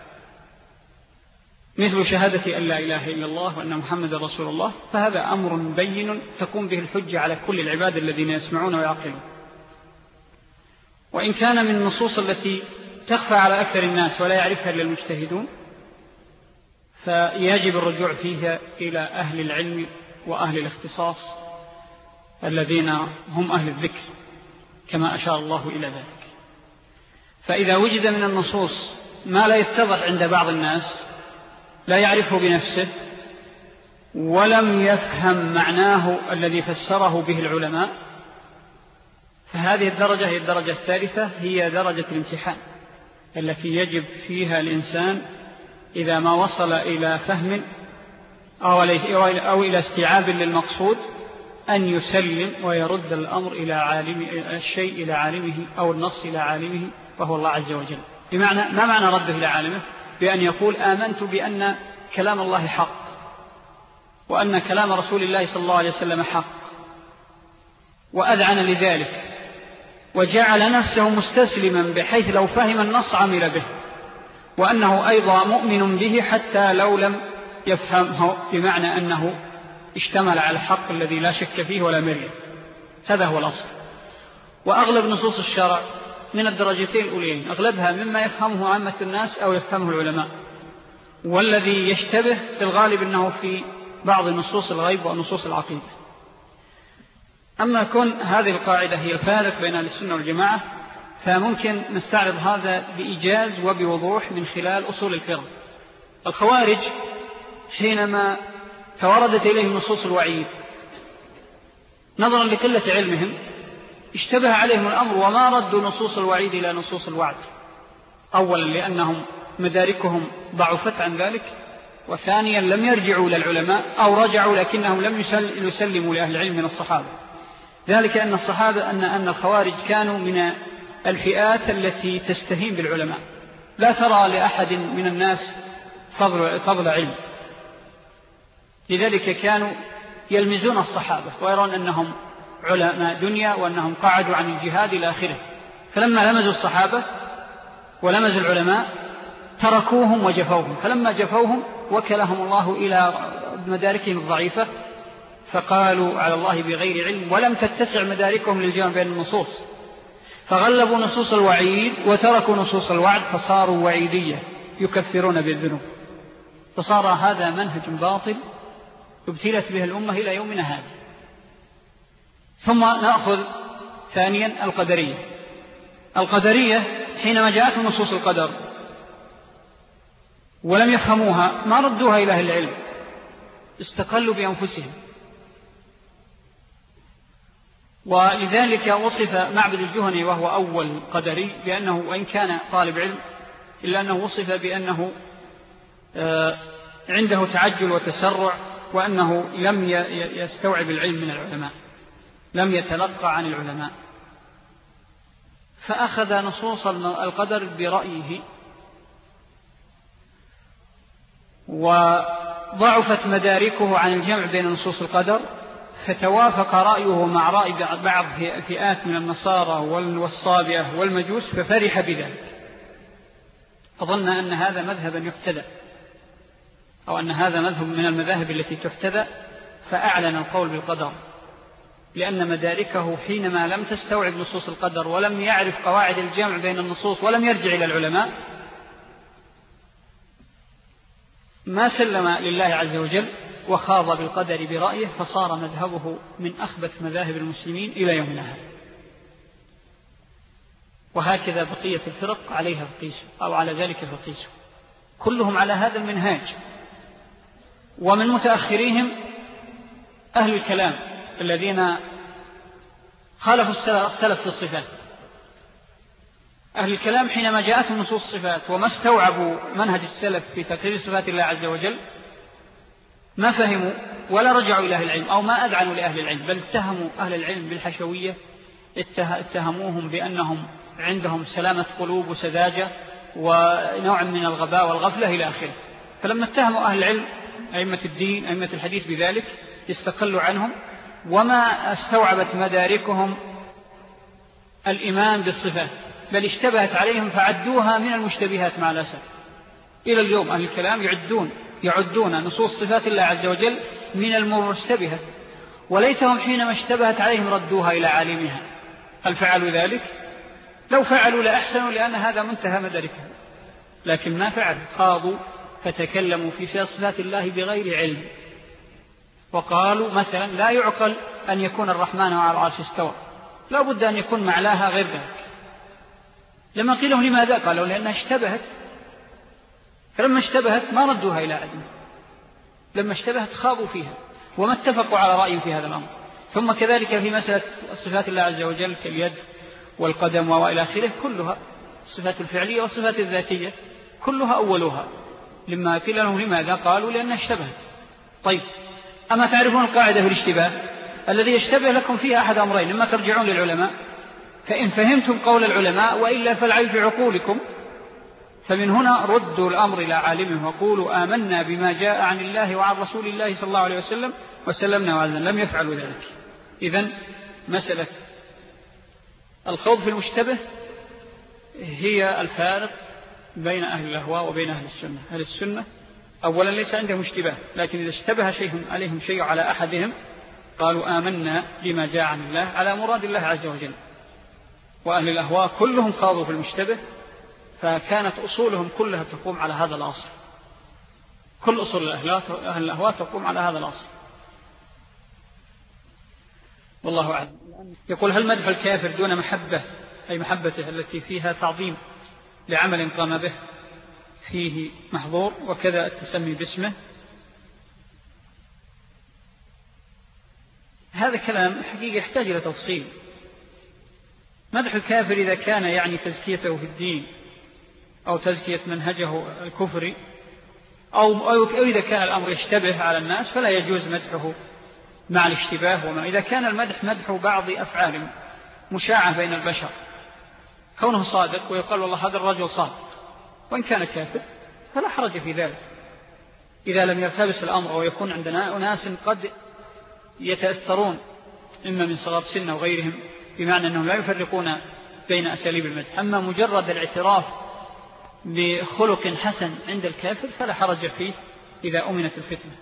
مثل شهادة أن لا إله إلا الله وأن محمد رسول الله، فهذا أمر بين تكون به الحجة على كل العباد الذين يسمعون ويعقلون. وإن كان من النصوص التي تخفى على أكثر الناس ولا يعرفها إلا المجتهدون، فيجب الرجوع فيها إلى أهل العلم وأهل الاختصاص الذين هم أهل الذكر، كما أشار الله إلى ذلك. فإذا وجد من النصوص ما لا يتضح عند بعض الناس، لا يعرفه بنفسه ولم يفهم معناه الذي فسره به العلماء، فهذه الدرجة هي الدرجة الثالثة، هي درجة الامتحان التي يجب فيها الإنسان إذا ما وصل إلى فهم أو إلى استيعاب للمقصود أن يسلم ويرد الأمر إلى عالم الشيء إلى عالمه أو النص إلى عالمه، وهو الله عز وجل. بمعنى ما معنى رده إلى عالمه؟ بأن يقول: آمنت بأن كلام الله حق، وأن كلام رسول الله صلى الله عليه وسلم حق، وأذعن لذلك، وجعل نفسه مستسلما بحيث لو فهم النص عمل به، وأنه أيضا مؤمن به حتى لو لم يفهمه، بمعنى أنه اشتمل على الحق الذي لا شك فيه ولا مرية. هذا هو الأصل. وأغلب نصوص الشرع من الدرجتين الأولين، أغلبها مما يفهمه عامة الناس أو يفهمه العلماء، والذي يشتبه في الغالب أنه في بعض نصوص الغيب ونصوص العقيدة. أما كون هذه القاعدة هي الفارق بين السنة والجماعة، فممكن نستعرض هذا بإيجاز وبوضوح من خلال أصول الفرق. الخوارج حينما توردت إليهم نصوص الوعيد نظرا لقلة علمهم اشتبه عليهم الأمر وما ردوا نصوص الوعيد إلى نصوص الوعد، أولا لأنهم مداركهم ضعفت عن ذلك، وثانيا لم يرجعوا للعلماء أو رجعوا لكنهم لم يسلموا لأهل العلم من الصحابة. ذلك أن الصحابة أن أن الخوارج كانوا من الفئات التي تستهين بالعلماء، لا ترى لأحد من الناس فضل, فضل علم، لذلك كانوا يلمزون الصحابة ويرون أنهم علماء دنيا وأنهم قعدوا عن الجهاد إلى آخره. فلما لمزوا الصحابة ولمزوا العلماء تركوهم وجفوهم، فلما جفوهم وكلهم الله إلى مداركهم الضعيفة، فقالوا على الله بغير علم، ولم تتسع مداركهم للجمع بين النصوص، فغلبوا نصوص الوعيد وتركوا نصوص الوعد، فصاروا وعيدية يكفرون بالذنوب. فصار هذا منهج باطل ابتلت به الأمة إلى يومنا هذا. ثم نأخذ ثانيا القدرية. القدرية حينما جاءتهم نصوص القدر ولم يفهموها ما ردوها إلى أهل العلم، استقلوا بأنفسهم. ولذلك وصف معبد الجهني وهو أول قدري بأنه وإن كان طالب علم إلا أنه وصف بأنه عنده تعجل وتسرع، وأنه لم يستوعب العلم من العلماء، لم يتلقى عن العلماء، فأخذ نصوص القدر برأيه، وضعفت مداركه عن الجمع بين نصوص القدر، فتوافق رأيه مع رأي بعض فئات من النصارى والصابئة والمجوس، ففرح بذلك، فظن أن هذا مذهبا يحتدى، أو أن هذا مذهب من المذاهب التي تحتدى، فأعلن القول بالقدر، لأن مداركه حينما لم تستوعب نصوص القدر ولم يعرف قواعد الجمع بين النصوص ولم يرجع إلى العلماء، ما سلم لله عز وجل وخاض بالقدر برأيه، فصار مذهبه من أخبث مذاهب المسلمين إلى يومنا هذا. وهكذا بقية الفرق عليها فقيسوا أو على ذلك فقيسوا، كلهم على هذا المنهاج. ومن متأخريهم أهل الكلام الذين خالفوا السلف في الصفات. أهل الكلام حينما جاءتهم نصوص الصفات وما استوعبوا منهج السلف في تقرير صفات الله عز وجل ما فهموا ولا رجعوا إلى أهل العلم أو ما أذعنوا لأهل العلم، بل اتهموا أهل العلم بالحشوية، اتهموهم بأنهم عندهم سلامة قلوب وسذاجة ونوع من الغباء والغفلة إلى آخره. فلما اتهموا أهل العلم أئمة الدين أئمة الحديث بذلك استقلوا عنهم، وما استوعبت مداركهم الإيمان بالصفات، بل اشتبهت عليهم فعدوها من المشتبهات مع الأسف. إلى اليوم أهل الكلام يعدون يعدون نصوص صفات الله عز وجل من المشتبهة، وليتهم حينما اشتبهت عليهم ردوها إلى عالمها. هل فعلوا ذلك؟ لو فعلوا لأحسنوا، لأن هذا منتهى مداركهم، لكن ما فعلوا، خاضوا فتكلموا في صفات الله بغير علم. وقالوا مثلا لا يعقل أن يكون الرحمن على العرش استوى، لا بد أن يكون معناها غير ذلك. لما قيل لهم لماذا؟ قالوا لأنها اشتبهت، فلما اشتبهت ما ردوها إلى علم، لما اشتبهت خاضوا فيها وما اتفقوا على رأي في هذا الأمر. ثم كذلك في مسألة صفات الله عز وجل كاليد والقدم وإلى آخره، كلها الصفات الفعلية والصفات الذاتية كلها أولها. لما قيل لهم لماذا؟ قالوا لأنها اشتبهت. طيب، أما تعرفون القاعدة في الاشتباه؟ الذي يشتبه لكم فيها أحد أمرين، لما ترجعون للعلماء، فإن فهمتم قول العلماء، وإلا فالعيب بعقولكم. فمن هنا ردوا الأمر إلى عالمه وقولوا آمنا بما جاء عن الله وعن رسول الله صلى الله عليه وسلم وسلمنا وعلنا. لم يفعلوا ذلك. إذن مسألة الخوض في المشتبه هي الفارق بين أهل الأهواء وبين أهل السنة. أهل السنة أولا ليس عندهم اشتباه، لكن إذا اشتبه شيء عليهم شيء على أحدهم قالوا آمنا بما جاء عن الله على مراد الله عز وجل. وأهل الأهواء كلهم خاضوا في المشتبه، فكانت أصولهم كلها تقوم على هذا الأصل. كل أصول أهل الأهواء تقوم على هذا الأصل. والله أعلم. يقول هل مدح الكافر دون محبة، أي محبته التي فيها تعظيم لعمل قام به فيه محظور، وكذا التسمي باسمه؟ هذا كلام حقيقة يحتاج إلى تفصيل. مدح الكافر إذا كان يعني تزكيته في الدين أو تزكية منهجه الكفري، أو, أو إذا كان الأمر يشتبه على الناس فلا يجوز مدحه مع الاشتباه. وما إذا كان المدح مدح بعض أفعال مشاعة بين البشر، كونه صادق ويقال والله هذا الرجل صادق وإن كان كافر فلا حرج في ذلك، إذا لم يرتبس الأمر ويكون عندنا أناس قد يتأثرون إما من صغار سن وغيرهم، بمعنى أنهم لا يفرقون بين أساليب المدح. أما مجرد الاعتراف بخلق حسن عند الكافر فلا حرج فيه إذا أمنت الفتنة.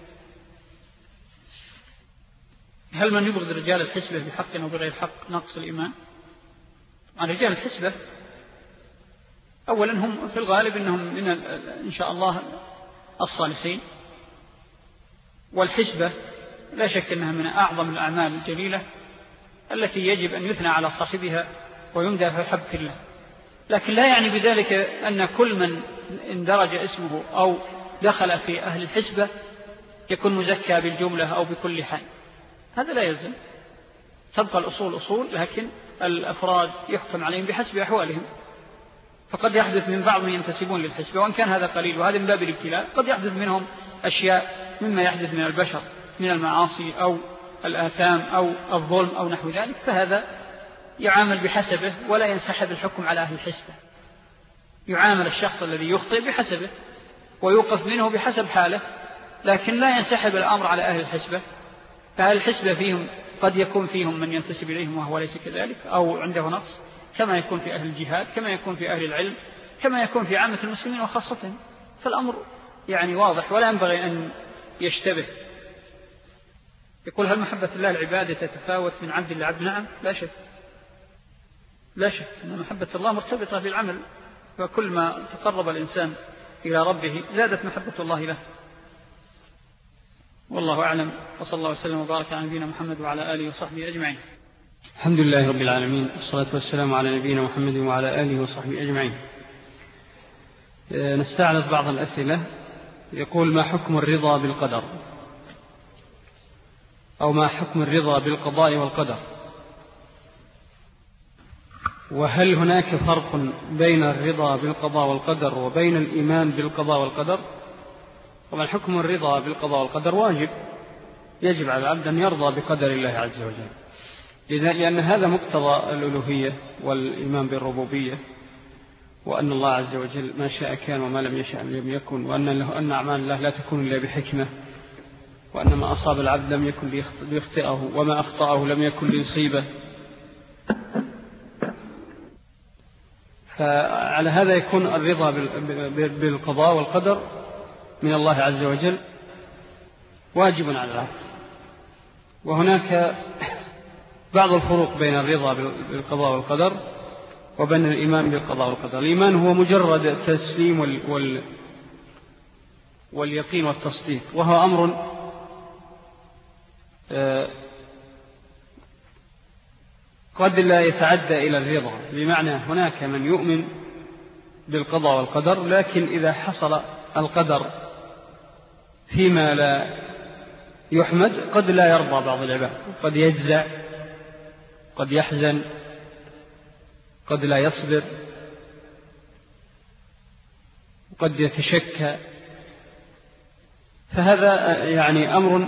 هل من يبغض رجال الحسبة بحق أو بغير حق نقص الإيمان؟ عن رجال الحسبة أولا هم في الغالب أنهم من إن شاء الله الصالحين، والحسبة لا شك أنها من أعظم الأعمال الجليلة التي يجب أن يثنى على صاحبها ويمدى في الحب في الله. لكن لا يعني بذلك أن كل من اندرج اسمه أو دخل في أهل الحسبة يكون مزكى بالجملة أو بكل حال، هذا لا يلزم. تبقى الأصول أصول، لكن الأفراد يحكم عليهم بحسب أحوالهم. فقد يحدث من بعض من ينتسبون للحسبة وإن كان هذا قليل، وهذا من باب الابتلاء. قد يحدث منهم أشياء مما يحدث من البشر من المعاصي أو الآثام أو الظلم أو نحو ذلك، فهذا يعامل بحسبه ولا ينسحب الحكم على أهل الحسبة. يعامل الشخص الذي يخطئ بحسبه ويوقف منه بحسب حاله، لكن لا ينسحب الأمر على أهل الحسبة. فأهل الحسبة فيهم قد يكون فيهم من ينتسب إليهم وهو ليس كذلك أو عنده نقص، كما يكون في أهل الجهاد، كما يكون في أهل العلم، كما يكون في عامة المسلمين وخاصتهم. فالأمر يعني واضح ولا ينبغي أن يشتبه. يقول هل محبة الله العبادة تتفاوت من عبد لعبد؟ نعم، لا شك لا شك أن محبة الله مرتبطة بالعمل، فكل ما تقرب الإنسان إلى ربه زادت محبة الله له. والله أعلم، وصلى الله وسلم وبارك على نبينا محمد وعلى آله وصحبه أجمعين. الحمد لله رب العالمين، والصلاة والسلام على نبينا محمد وعلى آله وصحبه أجمعين. نستعرض بعض الأسئلة. يقول: ما حكم الرضا بالقدر؟ أو ما حكم الرضا بالقضاء والقدر؟ وهل هناك فرق بين الرضا بالقضاء والقدر وبين الإيمان بالقضاء والقدر؟ طبعا حكم الرضا بالقضاء والقدر واجب، يجب على العبد أن يرضى بقدر الله عز وجل، لأن هذا مقتضى الألوهية والإيمان بالربوبية، وأن الله عز وجل ما شاء كان وما لم يشاء لم يكن، وأن له أن أعمال الله لا تكون إلا بحكمة، وأن ما أصاب العبد لم يكن ليخطئه وما أخطأه لم يكن ليصيبه. فعلى هذا يكون الرضا بالقضاء والقدر من الله عز وجل واجب على العبد. وهناك بعض الفروق بين الرضا بالقضاء والقدر وبين الإيمان بالقضاء والقدر. الإيمان هو مجرد التسليم وال واليقين والتصديق، وهو أمر قد لا يتعدى إلى الرضا، بمعنى هناك من يؤمن بالقضاء والقدر، لكن إذا حصل القدر فيما لا يحمد قد لا يرضى بعض العباد، قد يجزع، قد يحزن، قد لا يصبر، قد يتشكى. فهذا يعني أمر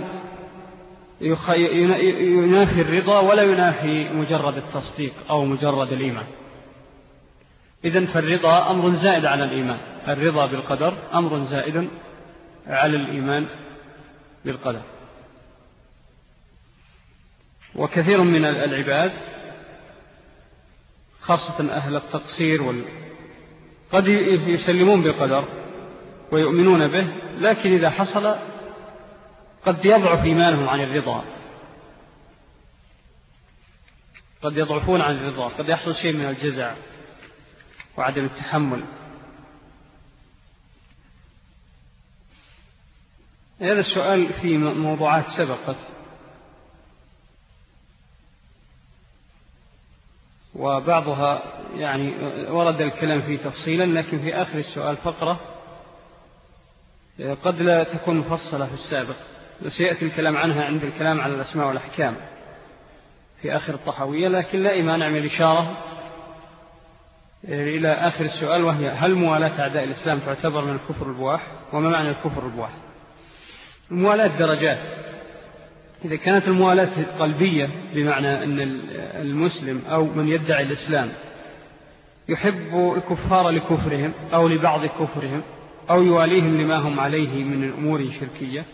ينافي الرضا ولا ينافي مجرد التصديق أو مجرد الإيمان. إذن فالرضا أمر زائد على الإيمان، الرضا بالقدر أمر زائد على الإيمان بالقدر. وكثير من العباد خاصة أهل التقصير وال... قد يسلمون بالقدر ويؤمنون به، لكن إذا حصل قد يضعف إيمانهم عن الرضا، قد يضعفون عن الرضا، قد يحصل شيء من الجزع وعدم التحمل. هذا السؤال في موضوعات سبقت، وبعضها يعني ورد الكلام فيه تفصيلا، لكن في آخر السؤال فقرة قد لا تكون مفصلة في السابق، وسيأتي الكلام عنها عند الكلام على الأسماء والأحكام في آخر الطحاوية، لكن لا إمانع من الإشارة إلى آخر السؤال، وهي: هل موالاة أعداء الإسلام تعتبر من الكفر البواح؟ وما معنى الكفر البواح؟ الموالاة درجات. إذا كانت الموالاة قلبية، بمعنى أن المسلم أو من يدعي الإسلام يحب الكفار لكفرهم أو لبعض كفرهم أو يواليهم لما هم عليه من الأمور الشركية،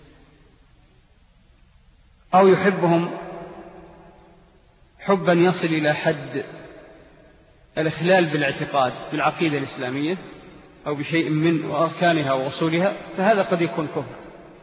أو يحبهم حبا يصل إلى حد الإخلال بالاعتقاد بالعقيدة الإسلامية أو بشيء من أركانها وأصولها، فهذا قد يكون كفر،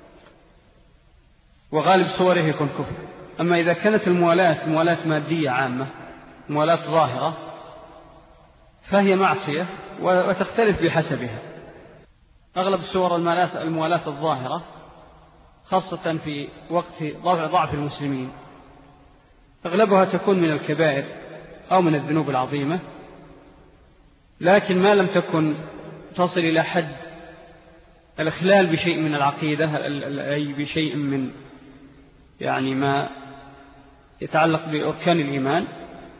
وغالب صوره يكون كفر. أما إذا كانت الموالاة موالاة مادية عامة، موالاة ظاهرة، فهي معصية وتختلف بحسبها. أغلب صور الموالاة الظاهرة خاصة في وقت ضعف المسلمين أغلبها تكون من الكبائر أو من الذنوب العظيمة، لكن ما لم تكن تصل إلى حد الإخلال بشيء من العقيدة، أي بشيء من يعني ما يتعلق بأركان الإيمان،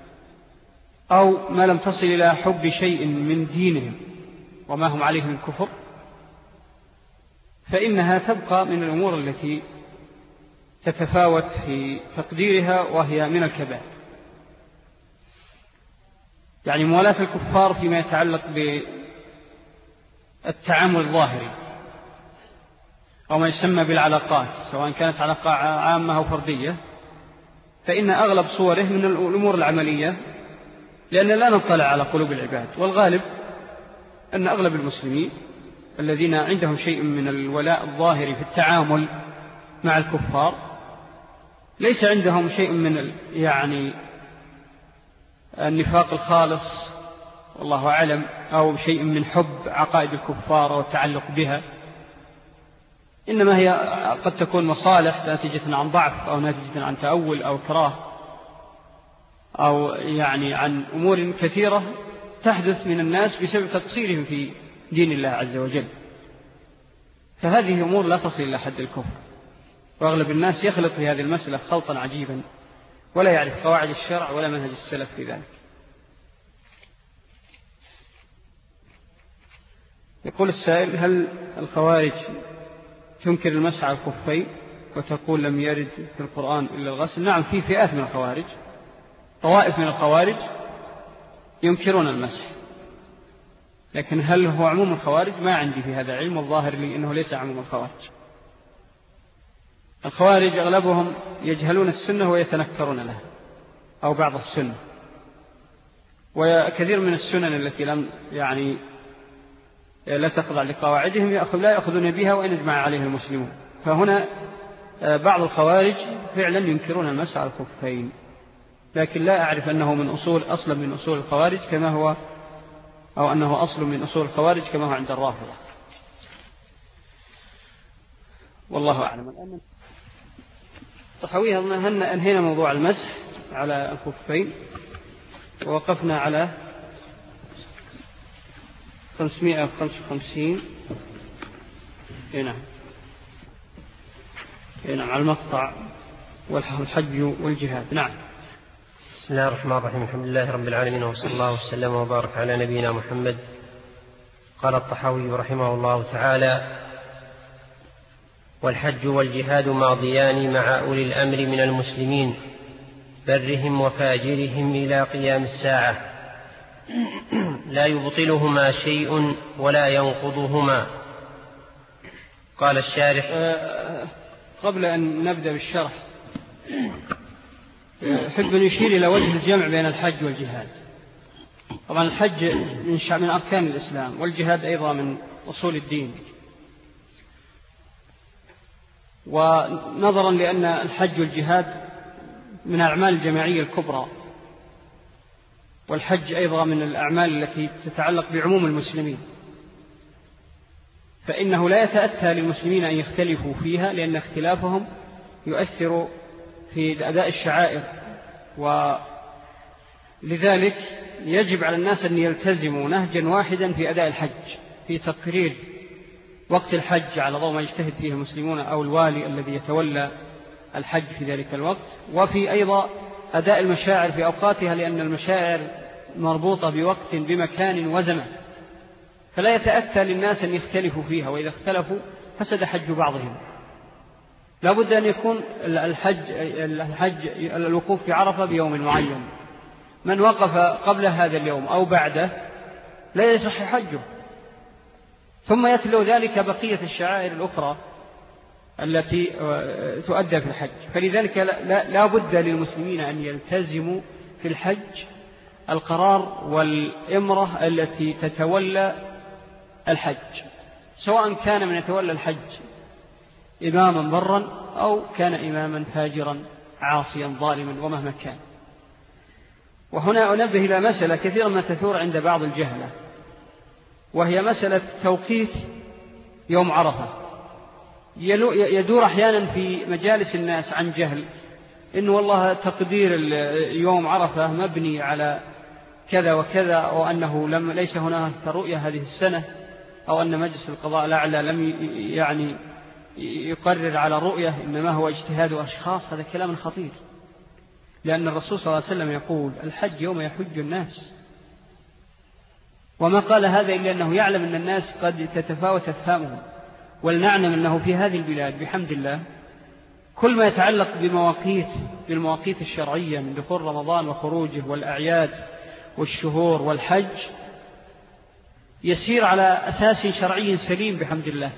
أو ما لم تصل إلى حب شيء من دينهم وما هم عليه من كفر، فإنها تبقى من الأمور التي تتفاوت في تقديرها وهي من الكبائر. يعني موالاة الكفار فيما يتعلق بالتعامل الظاهري أو ما يسمى بالعلاقات، سواء كانت علاقة عامة أو فردية، فإن أغلب صوره من الأمور العملية، لأن لا نطلع على قلوب العباد، والغالب أن أغلب المسلمين الذين عندهم شيء من الولاء الظاهري في التعامل مع الكفار ليس عندهم شيء من يعني النفاق الخالص والله أعلم، أو شيء من حب عقائد الكفار والتعلق بها، إنما هي قد تكون مصالح ناتجة عن ضعف أو ناتجة عن تأول أو كراهة أو يعني عن أمور كثيرة تحدث من الناس بسبب تقصيرهم في دين الله عز وجل، فهذه أمور لا تصل إلى حد الكفر. وأغلب الناس يخلط في هذه المسألة خلطا عجيبا ولا يعرف قواعد الشرع ولا منهج السلف في ذلك. يقول السائل: هل الخوارج تنكر المسح على الخفين وتقول لم يرد في القرآن إلا الغسل؟ نعم، في فئات من الخوارج، طوائف من الخوارج ينكرون المسح، لكن هل هو عموم الخوارج؟ ما عندي في هذا علم، والظاهر لي أنه ليس عموم الخوارج. الخوارج أغلبهم يجهلون السنة ويتنكرون لها أو بعض السنة، وكثير من السنن التي لم يعني لا تخضع لقواعدهم يأخذ لا يأخذون بها وإن اجمع عليه المسلمون. فهنا بعض الخوارج فعلا ينكرون المسح على الخفين، لكن لا أعرف أنه من أصول أصلا من أصول الخوارج كما هو، أو أنه أصل من أصول الخوارج كما هو عند الرافضة، والله أعلم. طحويها أنهينا موضوع المسح على الخفين ووقفنا على خمسمائة وخمسة وخمسين. نعم نعم، على المقطع والحج والجهاد. نعم. بسم الله الرحمن الرحيم، الحمد لله رب العالمين، وصلى الله وسلم وبارك على نبينا محمد. قال الطحاوي رحمه الله تعالى: والحج والجهاد ماضيان مع أولي الأمر من المسلمين برهم وفاجرهم إلى قيام الساعة، لا يبطلهما شيء ولا ينقضهما. قال الشارح: قبل أن نبدأ بالشرح أحب أن يشير إلى وجه الجمع بين الحج والجهاد. طبعا الحج من أركان الإسلام، والجهاد أيضا من أصول الدين، ونظرا لأن الحج والجهاد من الأعمال الجماعية الكبرى، والحج أيضا من الأعمال التي تتعلق بعموم المسلمين، فإنه لا يتأتى للمسلمين أن يختلفوا فيها، لأن اختلافهم يؤثر في أداء الشعائر، ولذلك يجب على الناس أن يلتزموا نهجا واحدا في أداء الحج، في تقرير وقت الحج على ضوء ما يجتهد فيه المسلمون أو الوالي الذي يتولى الحج في ذلك الوقت، وفي أيضا أداء المشاعر في أوقاتها، لأن المشاعر مربوطة بوقت بمكان وزمان، فلا يتأتى للناس أن يختلفوا فيها، وإذا اختلفوا فسد حج بعضهم. لا بد أن يكون الحج, الحج الوقوف في عرفة بيوم معين، من وقف قبل هذا اليوم أو بعده لا يصح حجه، ثم يتلو ذلك بقية الشعائر الأخرى التي تؤدى في الحج. فلذلك لا بد للمسلمين أن يلتزموا في الحج القرار والإمرة التي تتولى الحج، سواء كان من يتولى الحج إماما برا أو كان إماما فاجرا عاصيا ظالما ومهما كان. وهنا أنبه إلى مسألة كثيرا ما تثور عند بعض الجهلة، وهي مسألة توقيت يوم عرفة. يدور أحيانا في مجالس الناس عن جهل إن والله تقدير يوم عرفة مبني على كذا وكذا، أو أنه لم ليس هناك رؤية هذه السنة، أو أن مجلس القضاء الأعلى لم يعني يقرر على رؤية، إنما هو اجتهاد أشخاص. هذا كلام خطير، لأن الرسول صلى الله عليه وسلم يقول: الحج يوم يحج الناس، وما قال هذا إلا أنه يعلم أن الناس قد تتفاوت أفهامهم. ولنعلم أنه في هذه البلاد بحمد الله كل ما يتعلق بمواقيت بالمواقيت الشرعية من دخول رمضان وخروجه والأعياد والشهور والحج يسير على أساس شرعي سليم بحمد الله،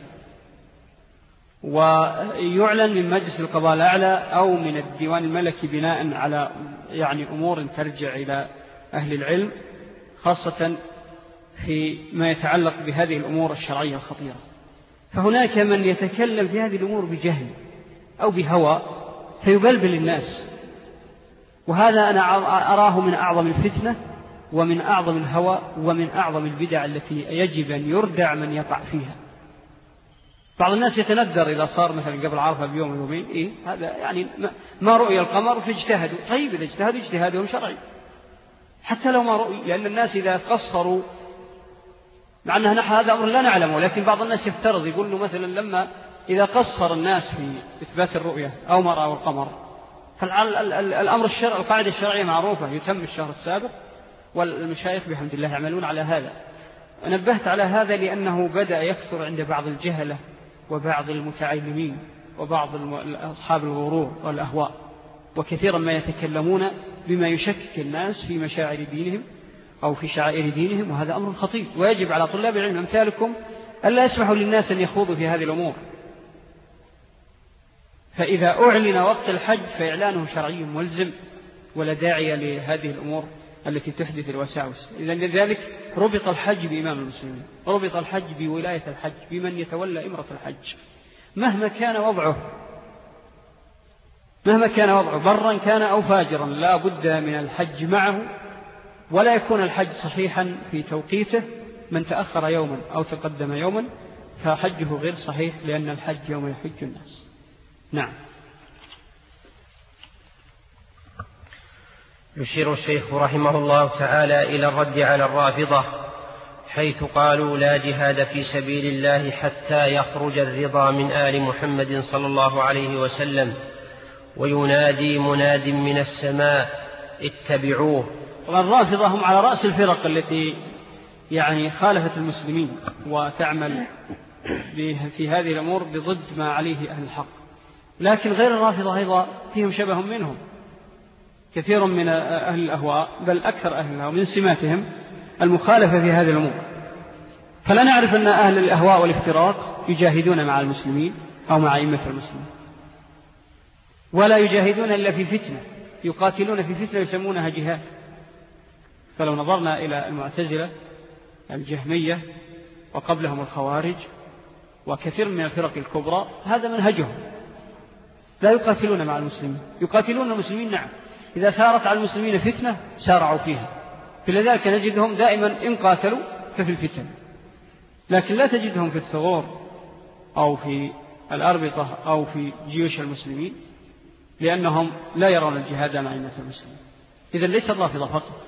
ويعلن من مجلس القضاء الأعلى أو من الديوان الملكي بناء على يعني أمور ترجع إلى أهل العلم، خاصة في ما يتعلق بهذه الأمور الشرعية الخطيرة. فهناك من يتكلم في هذه الأمور بجهل أو بهوى فيبلبل الناس، وهذا أنا أراه من أعظم الفتنة ومن أعظم الهوى ومن أعظم البدع التي يجب أن يردع من يقع فيها. بعض الناس يتندر إذا صار مثلا قبل عرفة بيوم يومين إيه هذا يعني ما رؤي القمر فاجتهدوا. طيب إذا اجتهدوا اجتهادهم شرعي حتى لو ما رؤي، لأن الناس إذا قصروا مع أنه نحن هذا أمر لا نعلمه، لكن بعض الناس يفترض يقول له مثلا لما إذا قصر الناس في إثبات الرؤية أو ما رأوا القمر، فالأمر الشرع القاعدة الشرعية معروفة، يتم الشهر السابق والمشايخ بحمد الله يعملون على هذا. نبهت على هذا لأنه بدأ يكثر عند بعض الجهلة وبعض المتعلمين وبعض أصحاب الغرور والأهواء، وكثيرا ما يتكلمون بما يشكك الناس في مشاعر دينهم أو في شعائر دينهم، وهذا أمر خطير، ويجب على طلاب العلم أمثالكم ألا يسمحوا للناس أن يخوضوا في هذه الأمور. فإذا أعلن وقت الحج فإعلانه شرعي ملزم، ولا داعي لهذه الأمور التي تحدث الوساوس. إذن لذلك ربط الحج بإمام المسلمين، ربط الحج بولاية الحج، بمن يتولى إمرة الحج مهما كان وضعه، مهما كان وضعه برا كان أو فاجرا، لا بد من الحج معه، ولا يكون الحج صحيحا في توقيته. من تأخر يوما أو تقدم يوما فحجه غير صحيح، لأن الحج يوم يحج الناس. نعم. يشير الشيخ رحمه الله تعالى إلى الرد على الرافضة حيث قالوا لا جهاد في سبيل الله حتى يخرج الرضا من آل محمد صلى الله عليه وسلم، وينادي مناد من السماء اتبعوه. والرافضة هم على رأس الفرق التي يعني خالفت المسلمين وتعمل في هذه الأمور بضد ما عليه أهل الحق، لكن غير الرافضة أيضا فيهم شبه منهم، كثير من أهل الأهواء بل أكثر أهل الأهواء من سماتهم المخالفة في هذه الأمور. فلا نعرف أن أهل الأهواء والافتراق يجاهدون مع المسلمين أو مع أئمة المسلمين، ولا يجاهدون إلا في فتنة، يقاتلون في فتنة يسمونها جهاد. فلو نظرنا إلى المعتزلة الجهمية وقبلهم الخوارج وكثير من الفرق الكبرى، هذا منهجهم، لا يقاتلون مع المسلمين، يقاتلون المسلمين نعم، إذا ثارت على المسلمين فتنة سارعوا فيها، فلذلك نجدهم دائما إن قاتلوا ففي الفتن، لكن لا تجدهم في الثغور أو في الأربطة أو في جيوش المسلمين، لأنهم لا يرون الجهاد مع أئمة المسلمين. إذن ليس الرافضة فقط،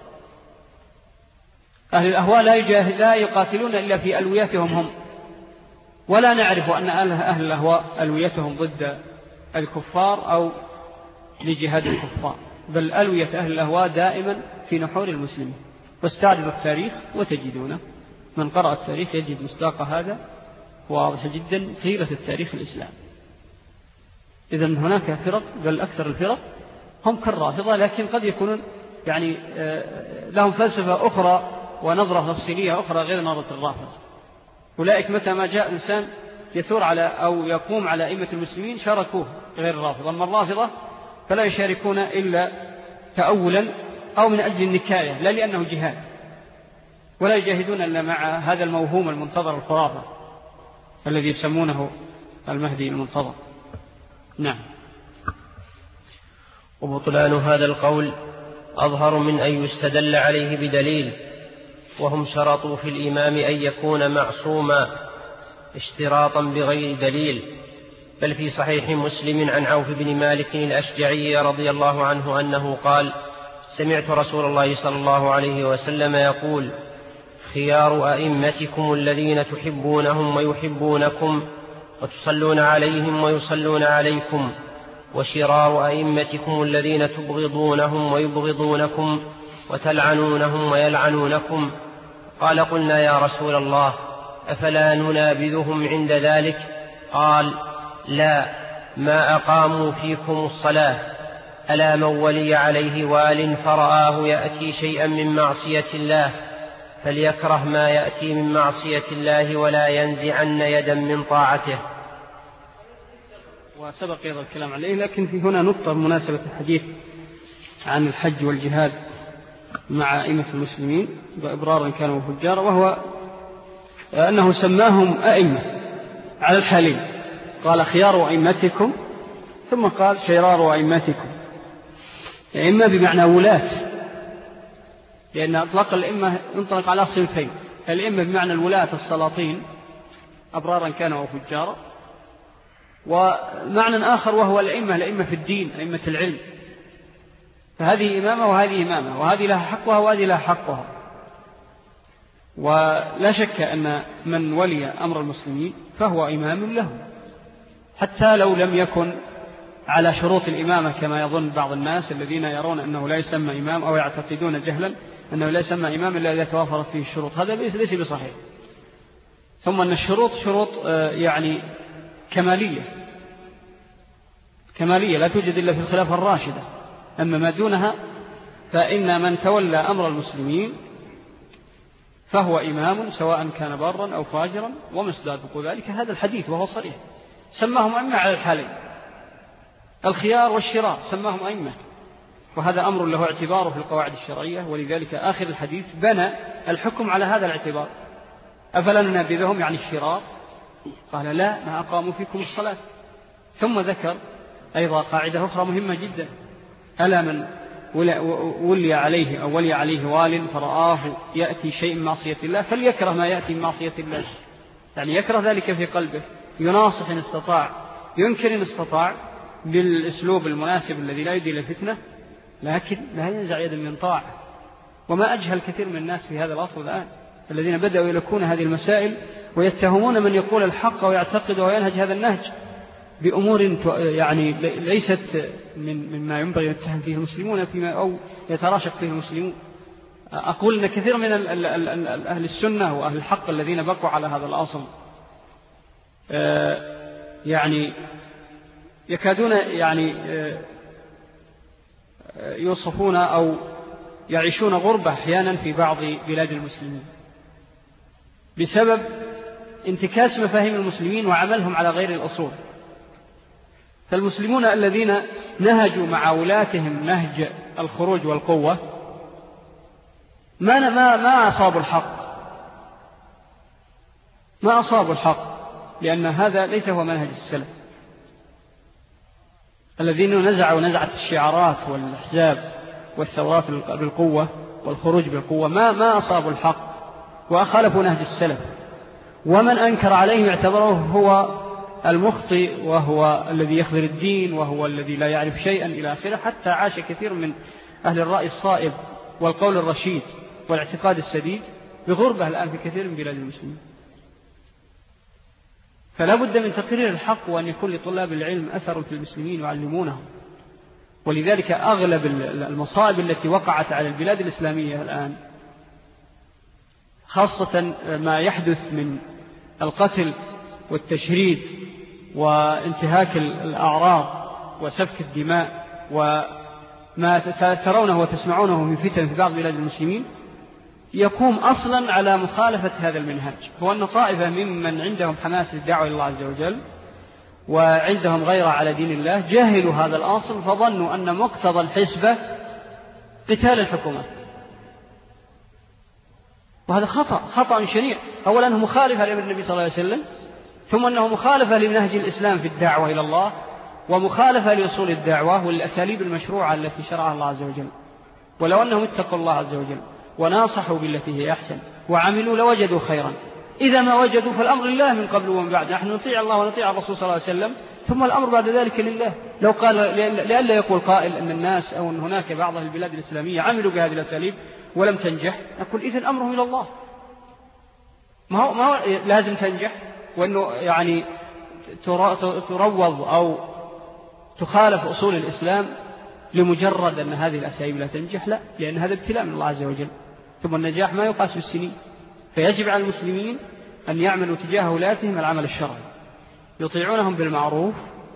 أهل الأهواء لا, يجاهد لا يقاتلون إلا في ألوياتهم هم، ولا نعرف أن أهل الأهواء ألويتهم ضد الكفار أو لجهاد الكفار، بل ألوية أهل الأهواء دائما في نحور المسلمين. واستعرضوا التاريخ وتجدونه، من قرأ التاريخ يجد مصداق هذا واضح جدا طيلة التاريخ الإسلام. إذن هناك فرق بل أكثر الفرق هم كالرافضة، لكن قد يكونون يعني لهم فلسفة أخرى ونظرة تفصيلية أخرى غير نظرة الرافضة. أولئك متى ما جاء إنسان يثور على أو يقوم على أئمة المسلمين شاركوه غير الرافضة. أما الرافضة فلا يشاركون إلا تأولا أو من أجل النكاية، لا لأنه جهاد، ولا يجاهدون إلا مع هذا الموهوم المنتظر الخرافة الذي يسمونه المهدي المنتظر. نعم. وبطلان هذا القول أظهر من أن يستدل عليه بدليل، وهم شرطوا في الإمام أن يكون معصوما اشتراطا بغير دليل. بل في صحيح مسلم عن عوف بن مالك الأشجعي رضي الله عنه أنه قال: سمعت رسول الله صلى الله عليه وسلم يقول: خيار أئمتكم الذين تحبونهم ويحبونكم وتصلون عليهم ويصلون عليكم، وشرار أئمتكم الذين تبغضونهم ويبغضونكم وتلعنونهم ويلعنونكم. قال: قلنا يا رسول الله أفلا ننابذهم عند ذلك؟ قال: لا، ما أقاموا فيكم الصلاة. ألا من ولي عليه وال فرآه يأتي شيئا من معصية الله فليكره ما يأتي من معصية الله ولا ينزعن يدا من طاعته. وسبق أيضا الكلام عليه، لكن في هنا نقطة مناسبة الحديث عن الحج والجهاد مع أئمة المسلمين وإبرارا كانوا فجارا، وهو أنه سماهم أئمة على الحالين، قال خيار أئمتكم ثم قال شرار أئمتكم. أئمة بمعنى ولاة، لأن أطلق الأئمة ينطلق على صنفين: الأئمة بمعنى الولاة السلاطين أبرارا كانوا وفجارا، ومعنى آخر وهو الأئمة، الأئمة في الدين، أئمة العلم، فهذه إمامة وهذه إمامة، وهذه لها حقها وهذه لها حقها. ولا شك أن من ولي أمر المسلمين فهو إمام له، حتى لو لم يكن على شروط الإمامة كما يظن بعض الناس الذين يرون أنه لا يسمى إمام أو يعتقدون جهلا أنه لا يسمى إمام إلا إذا توافرت فيه الشروط. هذا ليس بصحيح. ثم أن الشروط شروط يعني كمالية كمالية لا توجد إلا في الخلافة الراشدة. أما ما دونها فإن من تولى أمر المسلمين فهو إمام سواء كان بارا أو فاجرا، ومصداق ذلك هذا الحديث وهو صريح. سماهم أئمة على الحالين، الخيار والشرار سماهم أئمة، وهذا أمر له اعتباره في القواعد الشرعية. ولذلك آخر الحديث بنى الحكم على هذا الاعتبار. أفلا ننبذهم يعني الشرار؟ قال لا، ما أقاموا فيكم الصلاة. ثم ذكر أيضا قاعدة أخرى مهمة جدا: ألا من ولي عليه أو ولي عليه وال فرآه يأتي شيء من معصية الله فليكره ما يأتي من معصية الله. يعني يكره ذلك في قلبه، يناصح إن استطاع، ينكر إن استطاع، بالأسلوب المناسب الذي لا يدي لفتنة، لكن لا ينزع يدا من طاعة. وما أجهل كثير من الناس في هذا الأصل الآن الذين بدأوا يلكون هذه المسائل ويتهمون من يقول الحق ويعتقد وينهج هذا النهج بأمور يعني ليست من مما ينبغي أن يتهم فيه المسلمون فيما أو يتراشق فيه المسلمون. أقول أن كثير من أهل السنة وأهل الحق الذين بقوا على هذا الأصل يعني يكادون يعني يوصفون أو يعيشون غربة أحيانا في بعض بلاد المسلمين بسبب انتكاس مفاهيم المسلمين وعملهم على غير الأصول. فالمسلمون الذين نهجوا مع ولاتهم نهج الخروج والقوة ما ما ما أصابوا الحق ما أصابوا الحق لأن هذا ليس هو منهج السلف. الذين نزعوا نزعة الشعارات والأحزاب والثورات بالقوة والخروج بالقوة ما ما أصابوا الحق وأخالفوا نهج السلف. ومن أنكر عليه يعتبره هو المخطئ وهو الذي يخذل الدين وهو الذي لا يعرف شيئا إلى آخره. حتى عاش كثير من أهل الرأي الصائب والقول الرشيد والاعتقاد السديد بغربة الآن في كثير من بلاد المسلمين. فلا بد من تقرير الحق وأن يكون لطلاب العلم أثر في المسلمين يعلمونهم. ولذلك أغلب المصائب التي وقعت على البلاد الإسلامية الآن خاصة ما يحدث من القتل والتشريد وانتهاك الأعراض وسفك الدماء وما ترونه وتسمعونه في فتن في بعض بلاد المسلمين يقوم أصلا على مخالفة هذا المنهج. هو أن طائفة ممن عندهم حماس للدعوة إلى الله عز وجل وعندهم غيرة على دين الله جاهلوا هذا الأصل فظنوا أن مقتضى الحسبة قتال الحكومة، وهذا خطأ خطأ شنيع. أولا أنه مخالفة لأمر النبي صلى الله عليه وسلم، ثم أنه مخالفة لمنهج الإسلام في الدعوة إلى الله، ومخالفة لأصول الدعوة والأساليب المشروعة التي شرعها الله عز وجل. ولو أنهم اتقوا الله عز وجل وناصحوا بالتي هي أحسن وعملوا لوجدوا خيرا. إذا ما وجدوا فالأمر لله من قبل ومن بعد. نحن نطيع الله ونطيع الرسول صلى الله عليه وسلم، ثم الأمر بعد ذلك لله. لو قال لئلا يقول قائل أن الناس أو أن هناك بعض البلاد الإسلامية عملوا بهذه الأساليب ولم تنجح، نقول إذن أمرهم إلى الله. ما هو, ما هو لازم تنجح وأنه يعني تروض أو تخالف أصول الإسلام لمجرد أن هذه الأساليب لا تنجح، لا، لأن هذا ابتلاء من الله عز وجل. ثم النجاح ما يقاس بالسنين. فيجب على المسلمين أن يعملوا تجاه ولاتهم العمل الشرعي، يطيعونهم بالمعروف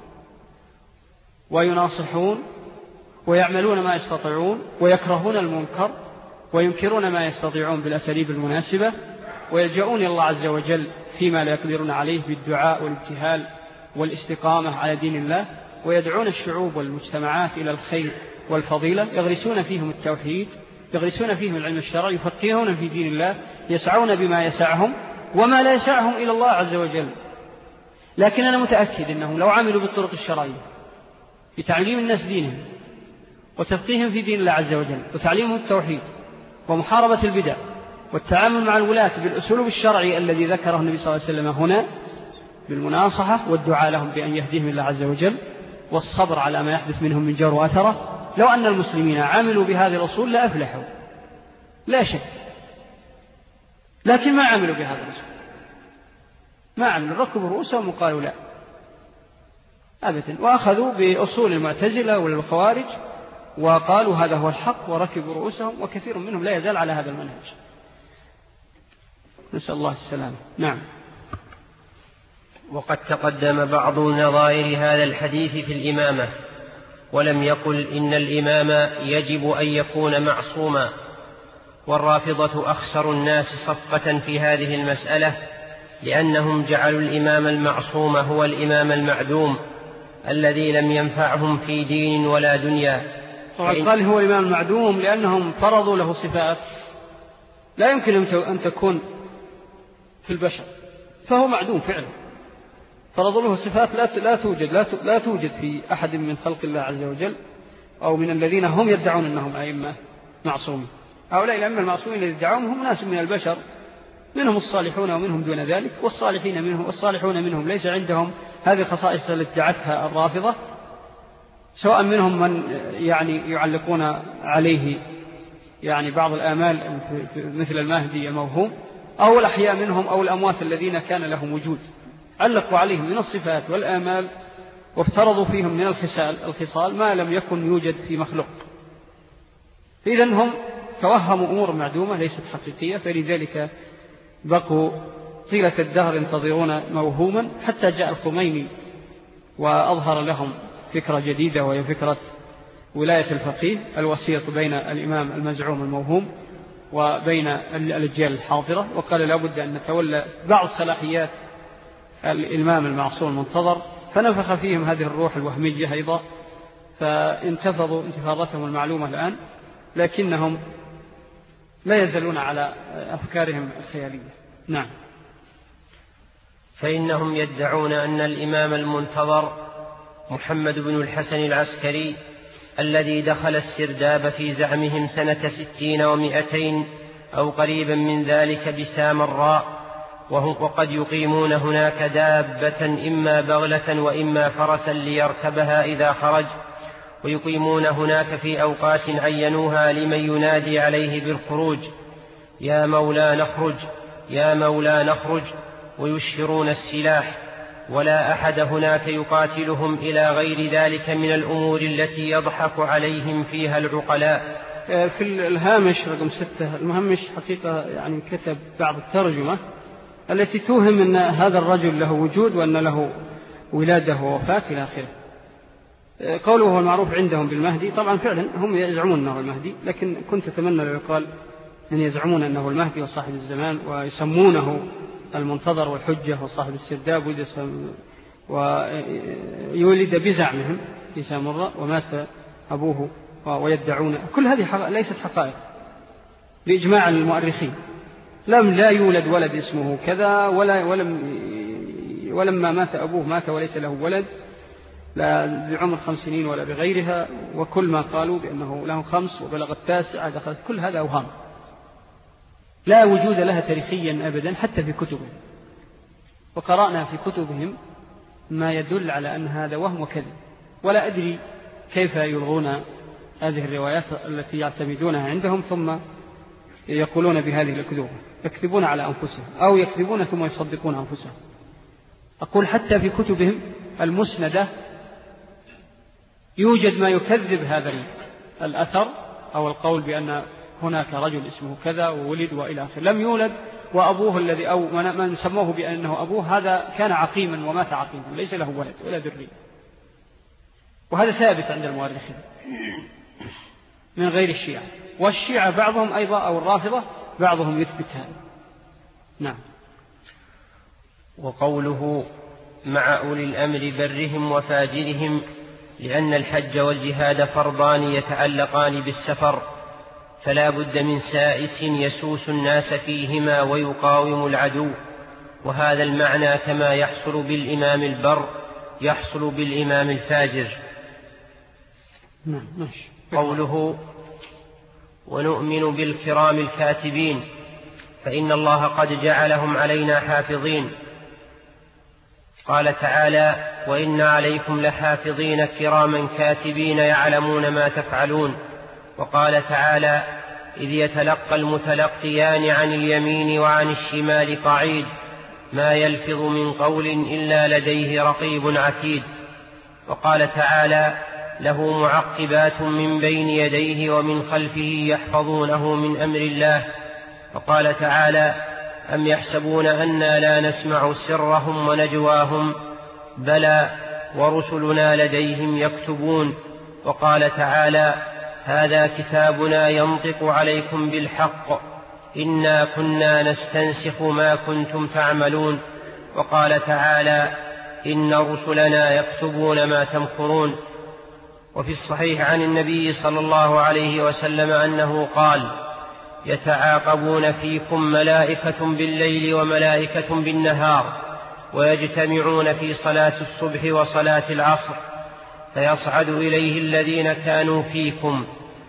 ويناصحون ويعملون ما يستطيعون ويكرهون المنكر وينكرون ما يستطيعون بالأساليب المناسبة، ويلجؤون إلى الله عز وجل فيما لا يقدرون عليه بالدعاء والابتهال والاستقامة على دين الله، ويدعون الشعوب والمجتمعات إلى الخير والفضيلة، يغرسون فيهم التوحيد، يغرسون فيهم العلم الشرعي، يفقهون في دين الله، يسعون بما يسعهم وما لا يسعهم إلى الله عز وجل. لكن أنا متأكد أنهم لو عملوا بالطرق الشرعية بتعليم الناس دينهم وتفقيهم في دين الله عز وجل وتعليمهم التوحيد ومحاربة البدع والتعامل مع الولاة بالأسلوب الشرعي الذي ذكره النبي صلى الله عليه وسلم هنا، بالمناصحة والدعاء لهم بأن يهديهم الله عز وجل، والصبر على ما يحدث منهم من جور وأثره. لو أن المسلمين عملوا بهذه الأصول لا أفلحوا لا شك، لكن ما عملوا بهذا الأصول، ما عملوا، ركبوا رؤوسهم وقالوا لا أبدا، وأخذوا بأصول المعتزلة والخوارج وقالوا هذا هو الحق وركبوا رؤوسهم، وكثير منهم لا يزال على هذا المنهج، نسأل الله السلامة. نعم. وقد تقدم بعض نظائر هذا الحديث في الإمامة، ولم يقل إن الإمام يجب أن يكون معصوما، والرافضة أخسر الناس صفة في هذه المسألة، لأنهم جعلوا الإمام المعصوم هو الإمام المعدوم الذي لم ينفعهم في دين ولا دنيا. قال هو الإمام المعدوم لأنهم فرضوا له صفات لا يمكن أن تكون في البشر، فهو معدوم فعلا، فرضوا له صفات لا توجد لا توجد في أحد من خلق الله عز وجل أو من الذين هم يدعون أنهم أئمة معصومين. هؤلاء الأئمة المعصومين الذين يدعون هم ناس من البشر، منهم الصالحون ومنهم دون ذلك، والصالحين منهم والصالحون منهم ليس عندهم هذه الخصائص التي ادعتها الرافضة، سواء منهم من يعني يعلقون عليه يعني بعض الآمال مثل المهدي الموهوم، أو الأحياء منهم أو الأموات الذين كان لهم وجود، علقوا عليهم من الصفات والآمال وافترضوا فيهم من الخصال الخصال ما لم يكن يوجد في مخلوق. إذن هم توهموا أمور معدومة ليست حقيقية، فلذلك بقوا طيلة الدهر ينتظرون موهوما، حتى جاء الخميني وأظهر لهم فكرة جديدة، وهي فكرة ولاية الفقيه، الوسيط بين الإمام المزعوم الموهوم وبين الأجيال الحاضرة، وقال لابد أن نتولى بعض صلاحيات الإمام المعصوم المنتظر، فنفخ فيهم هذه الروح الوهمية أيضا، فانتفضوا انتفاضتهم المعلومة الآن، لكنهم لا يزالون على أفكارهم الخيالية. نعم. فإنهم يدعون أن الإمام المنتظر محمد بن الحسن العسكري الذي دخل السرداب في زعمهم سنة ستين ومئتين أو قريبا من ذلك بسامراء، وقد يقيمون هناك دابة إما بغلة وإما فرسا ليركبها إذا خرج، ويقيمون هناك في أوقات عينوها لمن ينادي عليه بالخروج، يا مولا نخرج يا مولا نخرج، ويشهرون السلاح، ولا أحد هناك يقاتلهم إلى غير ذلك من الأمور التي يضحك عليهم فيها العقلاء. في الهامش رقم ستة المهمش حقيقة يعني كتب بعض الترجمة التي توهم أن هذا الرجل له وجود وأن له ولادة ووفاة إلى آخره. قوله هو المعروف عندهم بالمهدي، طبعا فعلا هم يزعمون أنه المهدي، لكن كنت أتمنى لو يقال أن يزعمون أنه المهدي وصاحب الزمان، ويسمونه المنتظر والحجة وصاحب السرداب، ويولد بزعمهم في سامراء ومات أبوه، ويدعون كل هذه ليست حقائق بإجماع المؤرخين. لم لا يولد ولد اسمه كذا، ولا ولم ولما مات أبوه مات وليس له ولد لا بعمر خمس سنين ولا بغيرها، وكل ما قالوا بأنه له خمس وبلغ التاسعة دخلت، كل هذا أوهام لا وجود لها تاريخيا أبدا حتى في كتبهم، وقرأنا في كتبهم ما يدل على أن هذا وهم وكذب، ولا أدري كيف يلغون هذه الروايات التي يعتمدونها عندهم ثم يقولون بهذه الكذوب، يكذبون على أنفسهم أو يكذبون ثم يصدقون أنفسهم. أقول حتى في كتبهم المسندة يوجد ما يكذب هذا الأثر أو القول بأن هناك رجل اسمه كذا وولد وإلى آخره، لم يولد، وأبوه الذي أو من سموه بأنه أبوه هذا كان عقيما ومات عقيما، ليس له ولد ولا ذرية، وهذا ثابت عند المؤرخين من غير الشيعة، والشيعة بعضهم أيضا أو الرافضة بعضهم يثبت هذا. نعم. وقوله مع أولي الأمر برهم وفاجرهم، لأن الحج والجهاد فرضان يتعلقان بالسفر، فلا بد من سائس يسوس الناس فيهما ويقاوم العدو، وهذا المعنى كما يحصل بالإمام البر يحصل بالإمام الفاجر. قوله ونؤمن بالكرام الكاتبين، فإن الله قد جعلهم علينا حافظين، قال تعالى: وإن عليكم لحافظين كراما كاتبين يعلمون ما تفعلون. وقال تعالى: إذ يتلقى المتلقيان عن اليمين وعن الشمال قعيد ما يلفظ من قول إلا لديه رقيب عتيد. وقال تعالى: له معقبات من بين يديه ومن خلفه يحفظونه من أمر الله. وقال تعالى: أم يحسبون أنا لا نسمع سرهم ونجواهم بلى ورسلنا لديهم يكتبون. وقال تعالى: هذا كتابنا ينطق عليكم بالحق إنا كنا نستنسخ ما كنتم تعملون. وقال تعالى: إن رسلنا يكتبون ما تمكرون. وفي الصحيح عن النبي صلى الله عليه وسلم أنه قال: يتعاقبون فيكم ملائكة بالليل وملائكة بالنهار ويجتمعون في صلاة الصبح وصلاة العصر فيصعد إليه الذين كانوا فيكم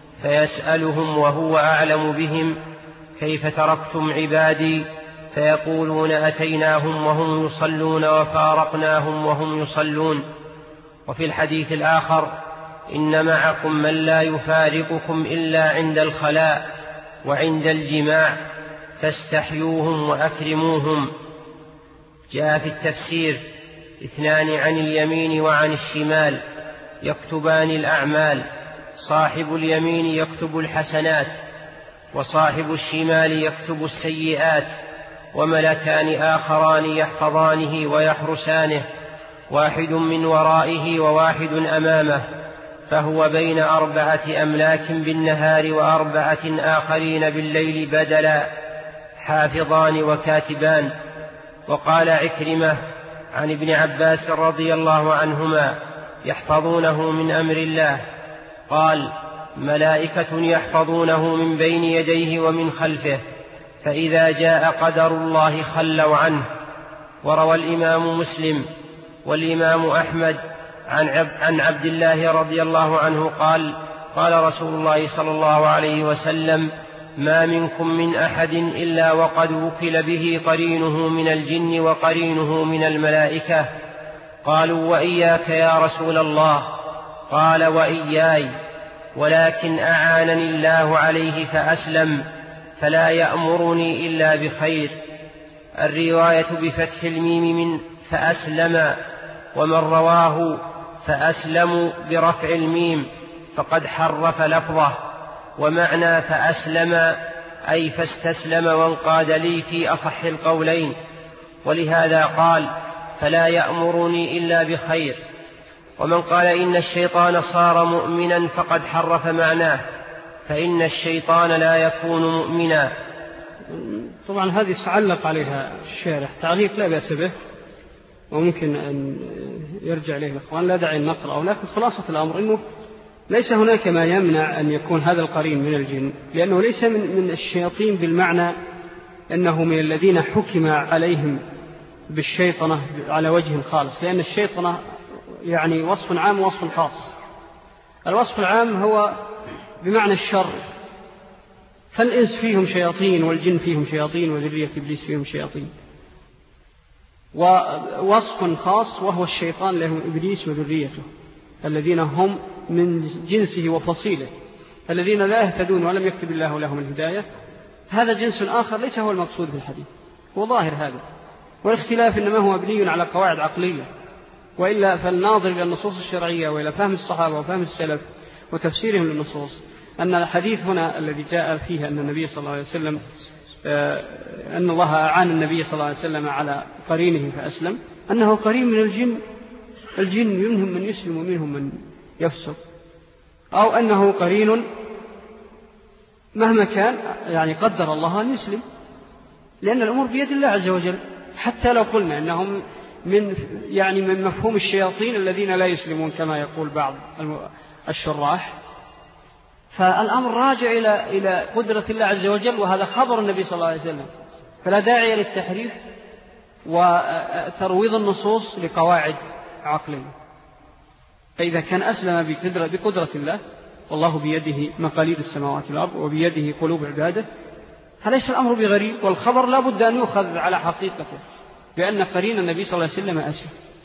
فيسألهم وهو أعلم بهم: كيف تركتم عبادي؟ فيقولون: أتيناهم وهم يصلون وفارقناهم وهم يصلون. وفي الحديث الآخر: إن معكم من لا يفارقكم إلا عند الخلاء وعند الجماع فاستحيوهم وأكرموهم. جاء في التفسير: اثنان عن اليمين وعن الشمال يكتبان الأعمال، صاحب اليمين يكتب الحسنات وصاحب الشمال يكتب السيئات، وملكان آخران يحفظانه ويحرسانه، واحد من ورائه وواحد أمامه، فهو بين أربعة أملاك بالنهار وأربعة آخرين بالليل بدلا، حافظان وكاتبان. وقال عكرمة عن ابن عباس رضي الله عنهما: يحفظونه من أمر الله. قال: ملائكة يحفظونه من بين يديه ومن خلفه، فإذا جاء قدر الله خلوا عنه. وروى الإمام مسلم والإمام أحمد عن عبد الله رضي الله عنه قال: قال رسول الله صلى الله عليه وسلم: ما منكم من أحد إلا وقد وكل به قرينه من الجن وقرينه من الملائكة. قالوا: وإياك يا رسول الله؟ قال: وإياي، ولكن أعانني الله عليه فأسلم، فلا يأمرني إلا بخير. الرواية بفتح الميم من فأسلم، ومن رواه فأسلم برفع الميم فقد حرف لفظه. ومعنى فأسلم أي فاستسلم وانقاد لي في أصح القولين، ولهذا قال: فلا يأمرني إلا بخير. ومن قال إن الشيطان صار مؤمنا فقد حرف معناه، فإن الشيطان لا يكون مؤمنا. طبعا هذه سعلق عليها الشارح تعليق لا بأس به، وممكن أن يرجع إليه الإخوان، لا داعي النقر، لكن خلاصة الأمر أنه ليس هناك ما يمنع أن يكون هذا القرين من الجن، لأنه ليس من, من الشياطين بالمعنى أنه من الذين حكم عليهم بالشيطنة على وجه خالص، لأن الشيطنة يعني وصف عام ووصف خاص. الوصف العام هو بمعنى الشر، فالإنس فيهم شياطين والجن فيهم شياطين وذرية إبليس فيهم شياطين. ووصف خاص وهو الشيطان لهم إبليس وذريته الذين هم من جنسه وفصيله، الذين لا يهتدون ولم يكتب الله لهم الهداية. هذا جنس آخر ليس هو المقصود في الحديث، هو ظاهر هذا، والاختلاف إنما هو مبني على قواعد عقلية، وإلا فالناظر إلى النصوص الشرعية وإلى فهم الصحابة وفهم السلف وتفسيرهم للنصوص أن الحديث هنا الذي جاء فيه أن النبي صلى الله عليه وسلم أن الله أعان النبي صلى الله عليه وسلم على قرينه فأسلم، أنه قرين من الجن، الجن منهم من يسلم ومنهم من يفسق، أو أنه قرين مهما كان يعني قدر الله أن يسلم، لأن الأمور بيد الله عز وجل. حتى لو قلنا أنهم من يعني من مفهوم الشياطين الذين لا يسلمون كما يقول بعض الشراح، فالأمر راجع إلى إلى قدرة الله عز وجل، وهذا خبر النبي صلى الله عليه وسلم، فلا داعي للتحريف وترويض النصوص لقواعد عقلية. فإذا كان أسلم بقدرة الله، والله بيده مقاليد السماوات والأرض وبيده قلوب عباده، فليس الأمر بغريب، والخبر لا بد أن يؤخذ على حقيقته بأن قرين النبي صلى الله عليه وسلم أسلم.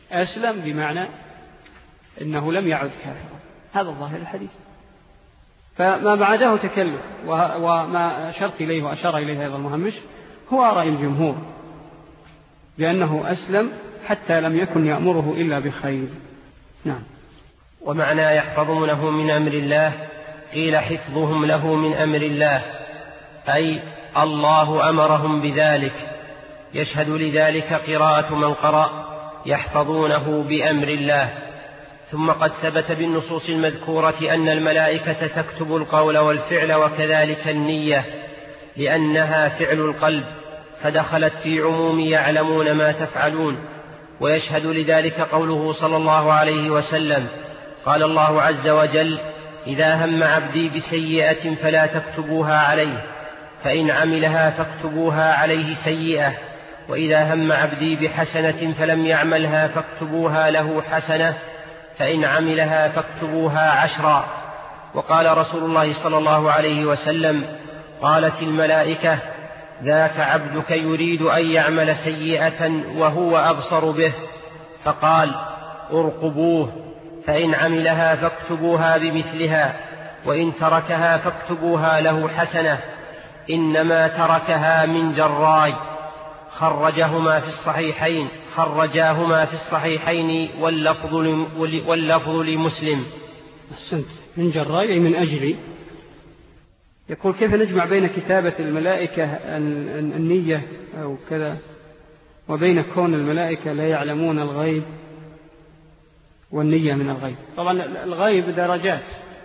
أسلم بمعنى إنه لم يعد كافرا، هذا الظاهر الحديث. فما بعده تكلف، وما أشرت إليه وأشار إليه أيضا المهمش هو رأي الجمهور بأنه أسلم حتى لم يكن يأمره إلا بخير. نعم. ومعنى يحفظونه من أمر الله قيل حفظهم له من أمر الله، أي الله أمرهم بذلك، يشهد لذلك قراءة من قرأ يحفظونه بأمر الله. ثم قد ثبت بالنصوص المذكورة أن الملائكة تكتب القول والفعل وكذلك النية، لأنها فعل القلب فدخلت في عموم يعلمون ما تفعلون. ويشهد لذلك قوله صلى الله عليه وسلم: قال الله عز وجل: إذا هم عبدي بسيئة فلا تكتبوها عليه، فإن عملها فاكتبوها عليه سيئة، وإذا هم عبدي بحسنة فلم يعملها فاكتبوها له حسنة، فإن عملها فاكتبوها عشرا. وقال رسول الله صلى الله عليه وسلم: قالت الملائكة: ذاك عبدك يريد أن يعمل سيئة وهو أبصر به، فقال: ارقبوه، فإن عملها فاكتبوها بمثلها، وإن تركها فاكتبوها له حسنة، إنما تركها من جراي. خرجهما في الصحيحين خرجاهما في الصحيحين واللفظ واللفظ لمسلم. أحسنت. من جراي أي من أجلي. يقول: كيف نجمع بين كتابة الملائكة النية أو كذا وبين كون الملائكة لا يعلمون الغيب والنية من الغيب؟ طبعا الغيب درجات،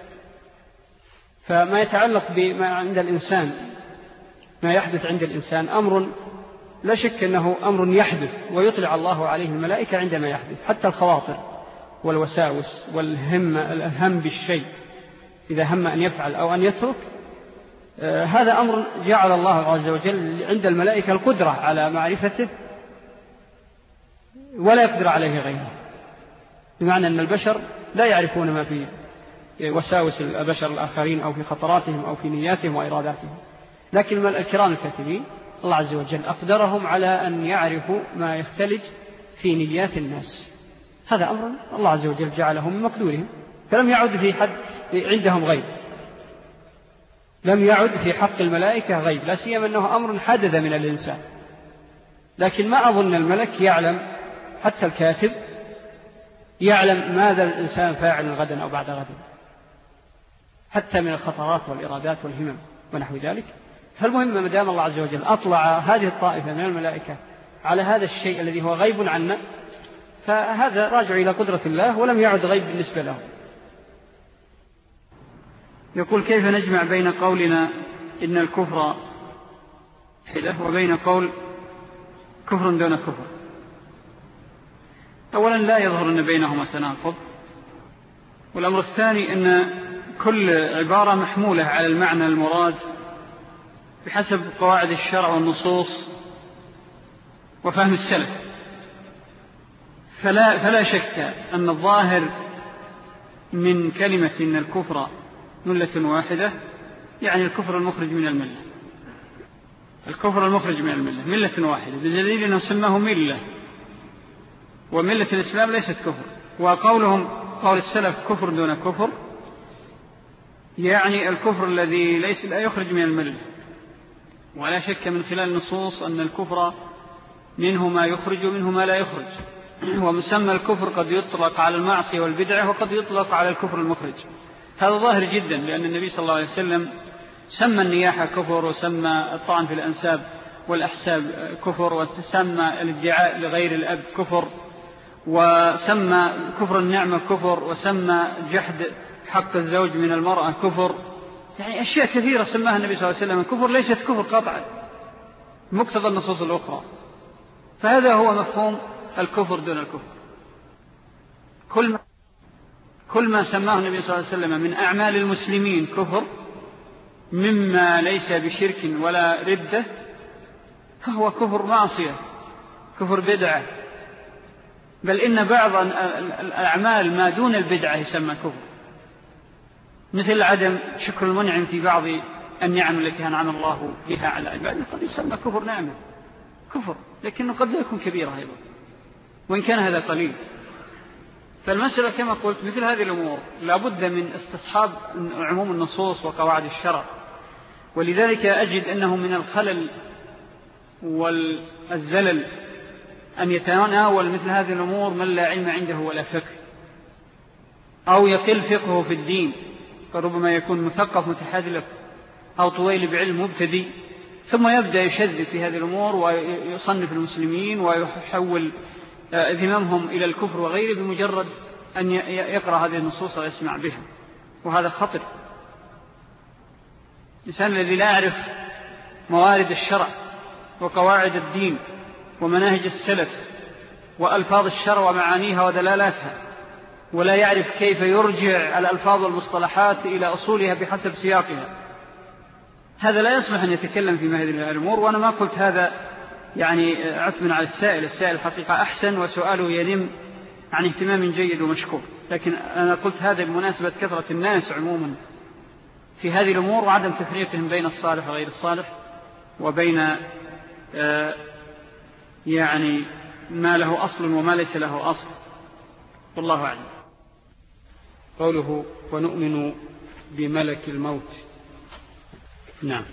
فما يتعلق بما عند الإنسان، ما يحدث عند الإنسان أمر لا شك أنه أمر يحدث ويطلع الله عليه الملائكة عندما يحدث، حتى الخواطر والوساوس والهم الهم بالشيء إذا هم أن يفعل أو أن يترك، آه هذا أمر جعل الله عز وجل عند الملائكة القدرة على معرفته ولا يقدر عليه غيره، بمعنى أن البشر لا يعرفون ما في وساوس البشر الآخرين أو في خطراتهم أو في نياتهم وإراداتهم، لكن الكرام الكاتبين الله عز وجل أقدرهم على أن يعرفوا ما يختلج في نيات الناس. هذا أمر الله عز وجل جعله من مقدورهم، فلم يعد في حد عندهم غيب، لم يعد في حق الملائكة غيب، لا سيما أنه أمر حدث من الإنسان. لكن ما أظن الملك يعلم، حتى الكاتب يعلم ماذا الإنسان فاعل غدا أو بعد غد، حتى من الخطرات والإرادات والهمم ونحو ذلك. فالمهم مدام الله عز وجل أطلع هذه الطائفة من الملائكة على هذا الشيء الذي هو غيب عنا، فهذا راجع إلى قدرة الله ولم يعد غيب بالنسبة له. يقول: كيف نجمع بين قولنا إن الكفر حدة وبين قول كفر دون كفر؟ أولا لا يظهر أن بينهما تناقض، والأمر الثاني أن كل عبارة محمولة على المعنى المراد بحسب قواعد الشرع والنصوص وفهم السلف. فلا, فلا شك أن الظاهر من كلمة إن الكفر ملة واحدة يعني الكفر المخرج من الملة، الكفر المخرج من الملة ملة واحدة، بدليل أنه سماه ملة، وملة الإسلام ليست كفر. وقولهم قول السلف كفر دون كفر يعني الكفر الذي ليس لا يخرج من الملة. ولا شك من خلال النصوص أن الكفر منه ما يخرج ومنه ما لا يخرج، ومسمى الكفر قد يطلق على المعصية والبدعة وقد يطلق على الكفر المخرج. هذا ظاهر جدا، لأن النبي صلى الله عليه وسلم سمى النياحة كفر، وسمى الطعن في الأنساب والأحساب كفر، وسمى الادعاء لغير الأب كفر، وسمى كفر النعمة كفر، وسمى جحد حق الزوج من المرأة كفر. يعني أشياء كثيرة سماها النبي صلى الله عليه وسلم كفر ليست كفر قطعا مقتضى النصوص الأخرى. فهذا هو مفهوم الكفر دون الكفر. كل ما, كل ما سماه النبي صلى الله عليه وسلم من أعمال المسلمين كفر مما ليس بشرك ولا ردة فهو كفر معصية، كفر بدعة، بل إن بعض الأعمال ما دون البدعة يسمى كفر، مثل عدم شكر المنعم في بعض النعم التي أنعم الله بها على عباده، قد يسمى كفر نعمة كفر، لكنه قد لا يكون كبيرة أيضا وإن كان هذا قليل. فالمسألة كما قلت مثل هذه الأمور لابد من استصحاب عموم النصوص وقواعد الشرع، ولذلك أجد أنه من الخلل والزلل أن يتناول مثل هذه الأمور من لا علم عنده ولا فقه، أو يقل فقهه في الدين، فربما يكون مثقف متحدث أو طويل بعلم مبتدي، ثم يبدأ يشذب في هذه الأمور ويصنف المسلمين ويحول ذممهم إلى الكفر وغيره بمجرد أن يقرأ هذه النصوص ويسمع بها، وهذا خطر. الإنسان الذي لا يعرف موارد الشرع وقواعد الدين ومناهج السلف وألفاظ الشرع ومعانيها ودلالاتها، ولا يعرف كيف يرجع الألفاظ والمصطلحات إلى أصولها بحسب سياقها، هذا لا يصلح أن يتكلم في هذه الأمور. وأنا ما قلت هذا يعني عتبا على السائل، السائل الحقيقة أحسن وسؤاله ينم عن اهتمام جيد ومشكور، لكن أنا قلت هذا بمناسبة كثرة الناس عموما في هذه الأمور وعدم تفريقهم بين الصالح وغير الصالح، وبين آه يعني ما له أصل وما ليس له أصل، والله أعلم. قوله ونؤمن بملك الموت. نعم.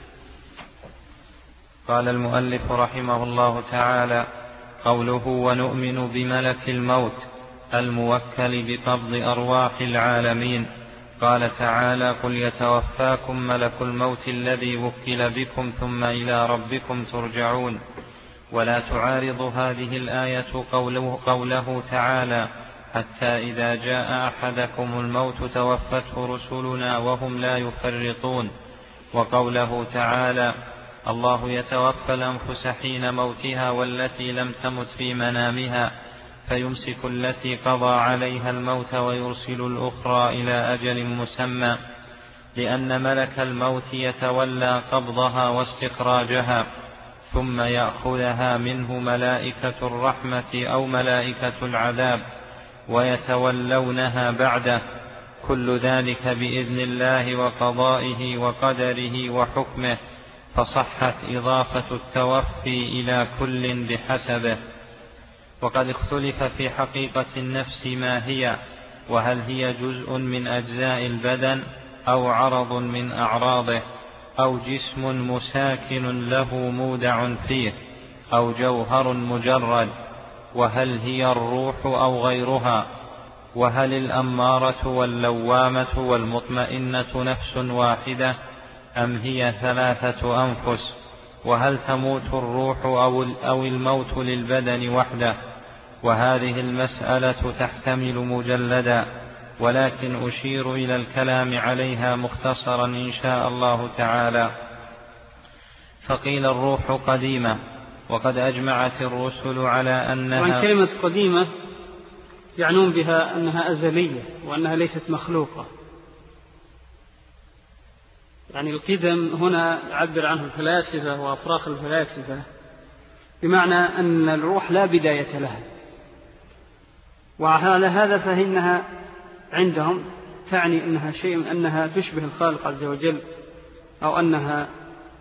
قال المؤلف رحمه الله تعالى: قوله ونؤمن بملك الموت الموكل بقبض أرواح العالمين. قال تعالى: قل يتوفاكم ملك الموت الذي وكل بكم ثم إلى ربكم ترجعون. ولا تعارض هذه الآية قوله, قوله تعالى: حتى إذا جاء أحدكم الموت توفته رسلنا وهم لا يفرطون. وقوله تعالى: الله يتوفى الأنفس حين موتها والتي لم تمت في منامها فيمسك التي قضى عليها الموت ويرسل الأخرى إلى أجل مسمى، لأن ملك الموت يتولى قبضها واستخراجها ثم يأخذها منه ملائكة الرحمة أو ملائكة العذاب ويتولونها بعده، كل ذلك بإذن الله وقضائه وقدره وحكمه، فصحت إضافة التوفي إلى كل بحسبه. وقد اختلف في حقيقة النفس ما هي، وهل هي جزء من أجزاء البدن أو عرض من أعراضه أو جسم مساكن له مودع فيه أو جوهر مجرد، وهل هي الروح أو غيرها، وهل الأمارة واللوامة والمطمئنة نفس واحدة أم هي ثلاثة أنفس، وهل تموت الروح أو الموت للبدن وحده. وهذه المسألة تحتمل مجلدا، ولكن أشير إلى الكلام عليها مختصرا إن شاء الله تعالى. فقيل الروح قديمة، وقد أجمعت الرسل على أنها، وعن كلمة قديمة يعنون بها أنها أزلية وأنها ليست مخلوقة، يعني القدم هنا يعبر عنه الفلاسفة وأفراخ الفلاسفة بمعنى أن الروح لا بداية لها، وعلى هذا فإنها عندهم تعني أنها شيء، أنها تشبه الخالق عز وجل، أو أنها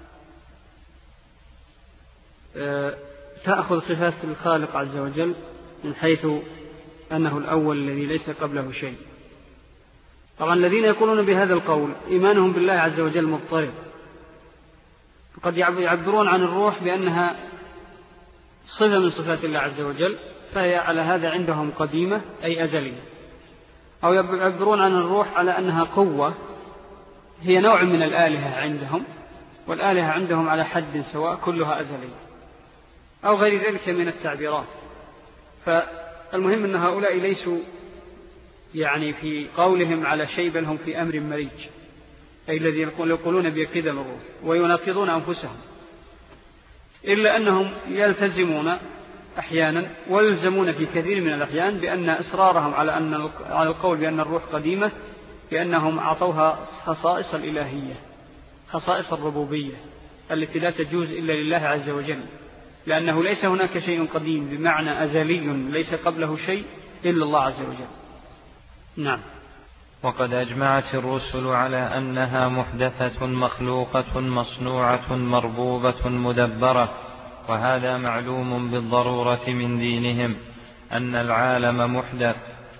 تأخذ صفات الخالق عز وجل من حيث أنه الأول الذي ليس قبله شيء. طبعا الذين يقولون بهذا القول إيمانهم بالله عز وجل مضطرب، قد يعبرون عن الروح بأنها صفة من صفات الله عز وجل، فهي على هذا عندهم قديمة أي أزلية، أو يعبرون عن الروح على أنها قوة هي نوع من الآلهة عندهم، والآلهة عندهم على حد سواء كلها أزلية، أو غير ذلك من التعبيرات. فالمهم أن هؤلاء ليسوا يعني في قولهم على شيء، بل هم في أمر مريج، أي الذي يقولون بقدم الروح ويناقضون أنفسهم، إلا أنهم يلتزمون أحيانا ويلزمون في كثير من الأحيان بأن إصرارهم على أن على القول بأن الروح قديمة بأنهم أعطوها خصائص الإلهية، خصائص الربوبية التي لا تجوز إلا لله عز وجل، لأنه ليس هناك شيء قديم بمعنى أزلي ليس قبله شيء إلا الله عز وجل. نعم. وقد أجمعت الرسل على أنها محدثة مخلوقة مصنوعة مربوبة مدبرة، وهذا معلوم بالضرورة من دينهم أن العالم محدث،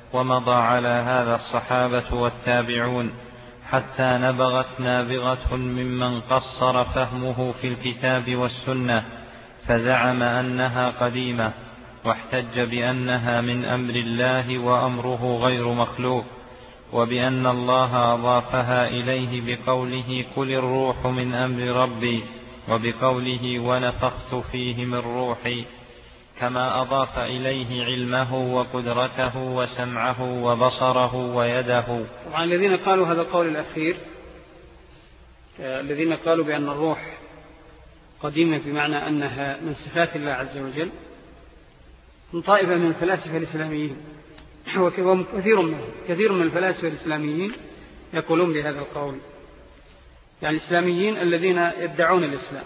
ومضى على هذا الصحابة والتابعون حتى نبغت نابغة ممن قصر فهمه في الكتاب والسنة فزعم أنها قديمة، واحتج بأنها من أمر الله وأمره غير مخلوق، وبأن الله أضافها إليه بقوله قل الروح من أمر ربي، وبقوله ونفخت فيه من روحي، كما أضاف إليه علمه وقدرته وسمعه وبصره ويده. طبعا الذين قالوا هذا القول الأخير، الذين قالوا بأن الروح قديمة بمعنى أنها من صفات الله عز وجل، من طائفة من الفلاسفة الإسلاميين، وكثير منهم كثير من الفلاسفة الإسلاميين يقولون بهذا القول، يعني الإسلاميين الذين يدعون الإسلام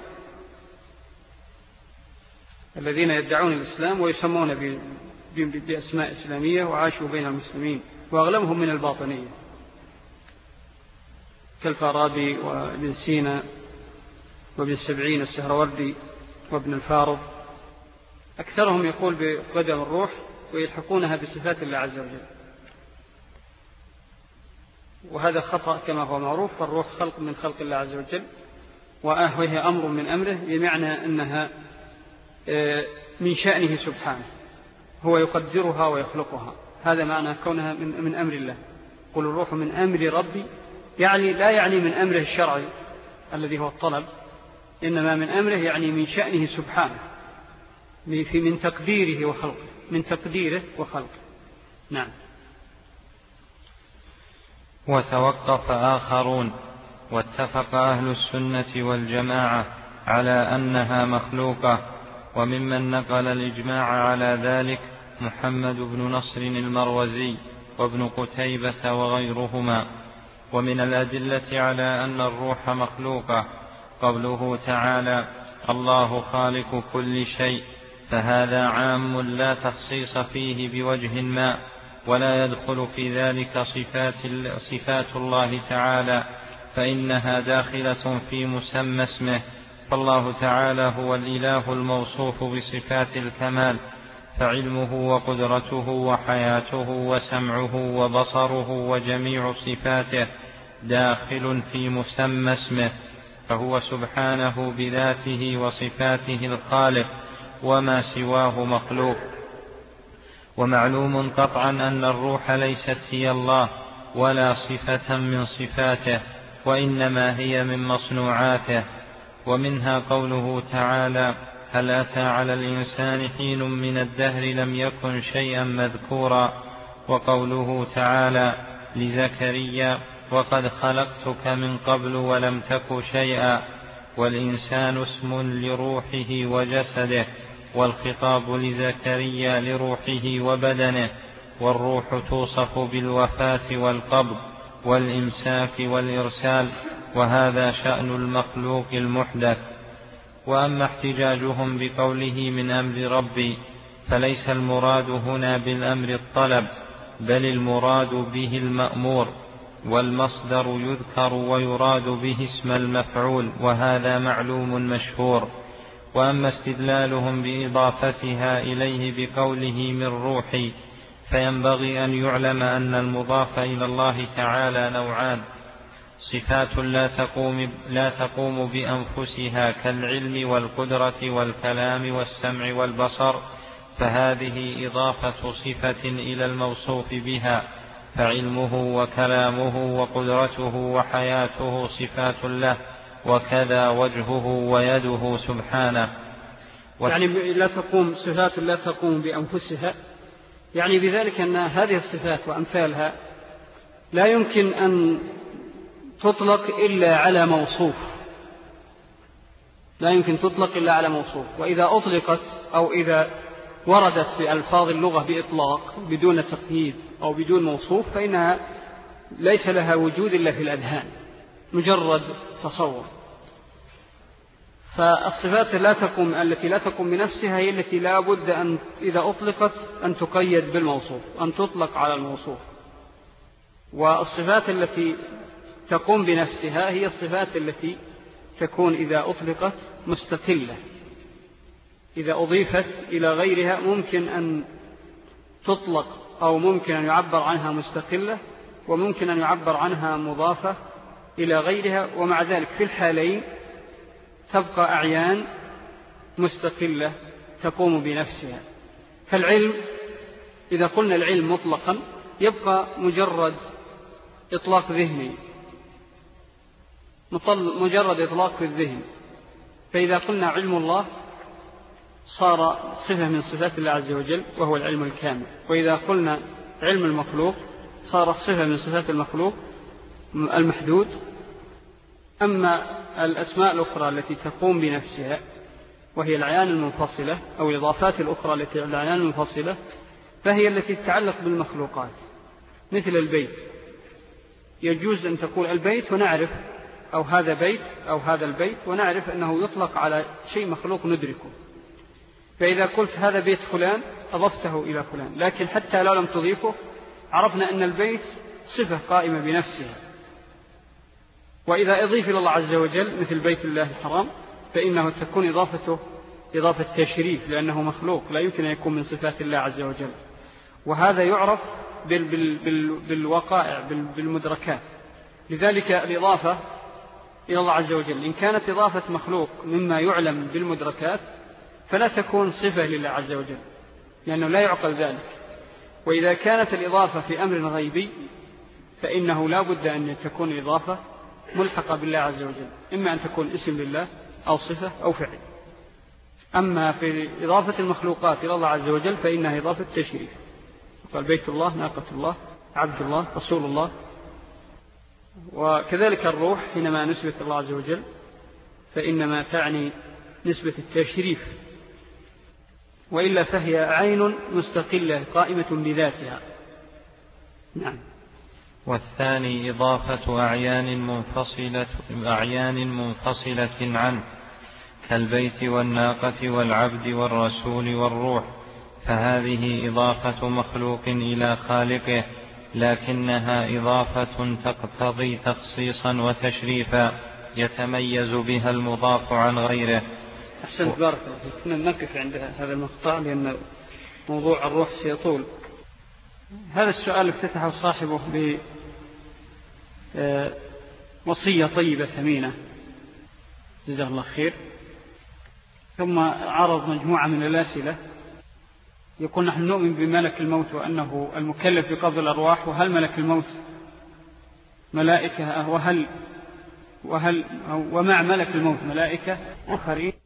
الذين يدعون الإسلام ويسمون بأسماء إسلامية وعاشوا بين المسلمين، وأغلبهم من الباطنية كالفارابي وابن سينا وابن السبعين السهروردي وابن الفارض، أكثرهم يقول بقدم الروح ويلحقونها بصفات الله عز وجل، وهذا خطأ كما هو معروف. فالروح خلق من خلق الله عز وجل، وهي أمر من أمره، بمعنى أنها من شأنه سبحانه، هو يقدرها ويخلقها، هذا معنى كونها من, من أمر الله. قل الروح من أمر ربي، يعني لا يعني من أمره الشرعي الذي هو الطلب، إنما من أمره يعني من شأنه سبحانه، من تقديره وخلقه، من تقديره وخلقه. نعم. وتوقف آخرون، واتفق أهل السنة والجماعة على أنها مخلوقة، وممن نقل الإجماع على ذلك محمد بن نصر المروزي وابن قتيبة وغيرهما. ومن الأدلة على أن الروح مخلوقة قوله تعالى الله خالق كل شيء، فهذا عام لا تخصيص فيه بوجه ما، ولا يدخل في ذلك صفات, صفات الله تعالى، فإنها داخلة في مسمى اسمه، فالله تعالى هو الإله الموصوف بصفات الكمال، فعلمه وقدرته وحياته وسمعه وبصره وجميع صفاته داخل في مسمى اسمه، فهو سبحانه بذاته وصفاته الخالق، وما سواه مخلوق. ومعلوم قطعا أن الروح ليست هي الله ولا صفة من صفاته، وإنما هي من مصنوعاته. ومنها قوله تعالى هل أتى على الإنسان حين من الدهر لم يكن شيئا مذكورا، وقوله تعالى لزكريا وقد خلقتك من قبل ولم تك شيئا، والإنسان اسم لروحه وجسده، والخطاب لزكريا لروحه وبدنه، والروح توصف بالوفاة والقبض والإمساك والإرسال، وهذا شأن المخلوق المحدث. وأما احتجاجهم بقوله من أمر ربي، فليس المراد هنا بالأمر الطلب، بل المراد به المأمور، والمصدر يذكر ويراد به اسم المفعول، وهذا معلوم مشهور. وأما استدلالهم بإضافتها إليه بقوله من روحي، فينبغي أن يعلم أن المضاف إلى الله تعالى نوعان: صفات لا تقوم, لا تقوم بأنفسها كالعلم والقدرة والكلام والسمع والبصر، فهذه إضافة صفة إلى الموصوف بها، فعلمه وكلامه وقدرته وحياته صفات له، وكذا وجهه ويده سبحانه. يعني لا تقوم صفات لا تقوم بأنفسها، يعني بذلك أن هذه الصفات وأمثالها لا يمكن أن تطلق إلا على موصوف، لا يمكن تطلق إلا على موصوف. وإذا أطلقت أو إذا وردت في ألفاظ اللغة بإطلاق بدون تقييد أو بدون موصوف، فإنها ليس لها وجود إلا في الأذهان، مجرد تصور. فالصفات لا تقوم التي لا تقوم بنفسها هي التي لا بد أن إذا أطلقت أن تقيد بالموصوف، أن تطلق على الموصوف. والصفات التي تقوم بنفسها هي الصفات التي تكون إذا أطلقت مستقلة، إذا أضيفت إلى غيرها ممكن أن تطلق أو ممكن أن يعبر عنها مستقلة، وممكن أن يعبر عنها مضافة إلى غيرها، ومع ذلك في الحالين تبقى أعيان مستقلة تقوم بنفسها. فالعلم إذا قلنا العلم مطلقا يبقى مجرد إطلاق ذهني، مجرد إطلاق في الذهن. فإذا قلنا علم الله صار صفة من صفات الله عز وجل وهو العلم الكامل، وإذا قلنا علم المخلوق صار صفة من صفات المخلوق المحدود. أما الأسماء الأخرى التي تقوم بنفسها وهي الأعيان المنفصلة أو الإضافات الأخرى التي الأعيان المنفصلة فهي التي تتعلق بالمخلوقات، مثل البيت. يجوز أن تقول البيت ونعرف أو هذا بيت أو هذا البيت ونعرف أنه يطلق على شيء مخلوق ندركه. فإذا قلت هذا بيت فلان أضفته إلى فلان، لكن حتى لو لم تضيفه عرفنا أن البيت صفة قائمة بنفسها. وإذا أضيف إلى الله عز وجل مثل بيت الله الحرام فإنه تكون إضافته إضافة تشريف، لأنه مخلوق لا يمكن أن يكون من صفات الله عز وجل. وهذا يعرف بال بال بال بالوقائع بالمدركات. لذلك الإضافة إلى الله عز وجل إن كانت إضافة مخلوق مما يعلم بالمدركات فلا تكون صفة لله عز وجل، لأنه لا يعقل ذلك. وإذا كانت الإضافة في أمر غيبي فإنه لا بد أن تكون الإضافة ملحقة بالله عز وجل، إما أن تكون اسم لله أو صفة أو فعل. أما في إضافة المخلوقات إلى الله عز وجل فإنها إضافة تشريف. قال بيت الله، ناقة الله، عبد الله، رسول الله. وكذلك الروح حينما نسبة الله عز وجل فإنما تعني نسبة التشريف، وإلا فهي عين مستقلة قائمة بذاتها. نعم. والثاني إضافة أعيان منفصلة, أعيان منفصلة عنه كالبيت والناقة والعبد والرسول والروح، فهذه إضافة مخلوق إلى خالقه، لكنها إضافة تقتضي تخصيصا وتشريفا يتميز بها المضاف عن غيره. أحسنت، بارك الله فيك. كنا نقف عند هذا المقطع لأن موضوع الروح سيطول. هذا السؤال افتتحه صاحبه بوصية طيبة ثمينة جزاه الله خير، ثم عرض مجموعة من الأسئلة. يقول نحن نؤمن بملك الموت وأنه المكلف بقبض الأرواح، وهل ملك الموت ملائكة وهل وهل ومع ملك الموت ملائكة آخرين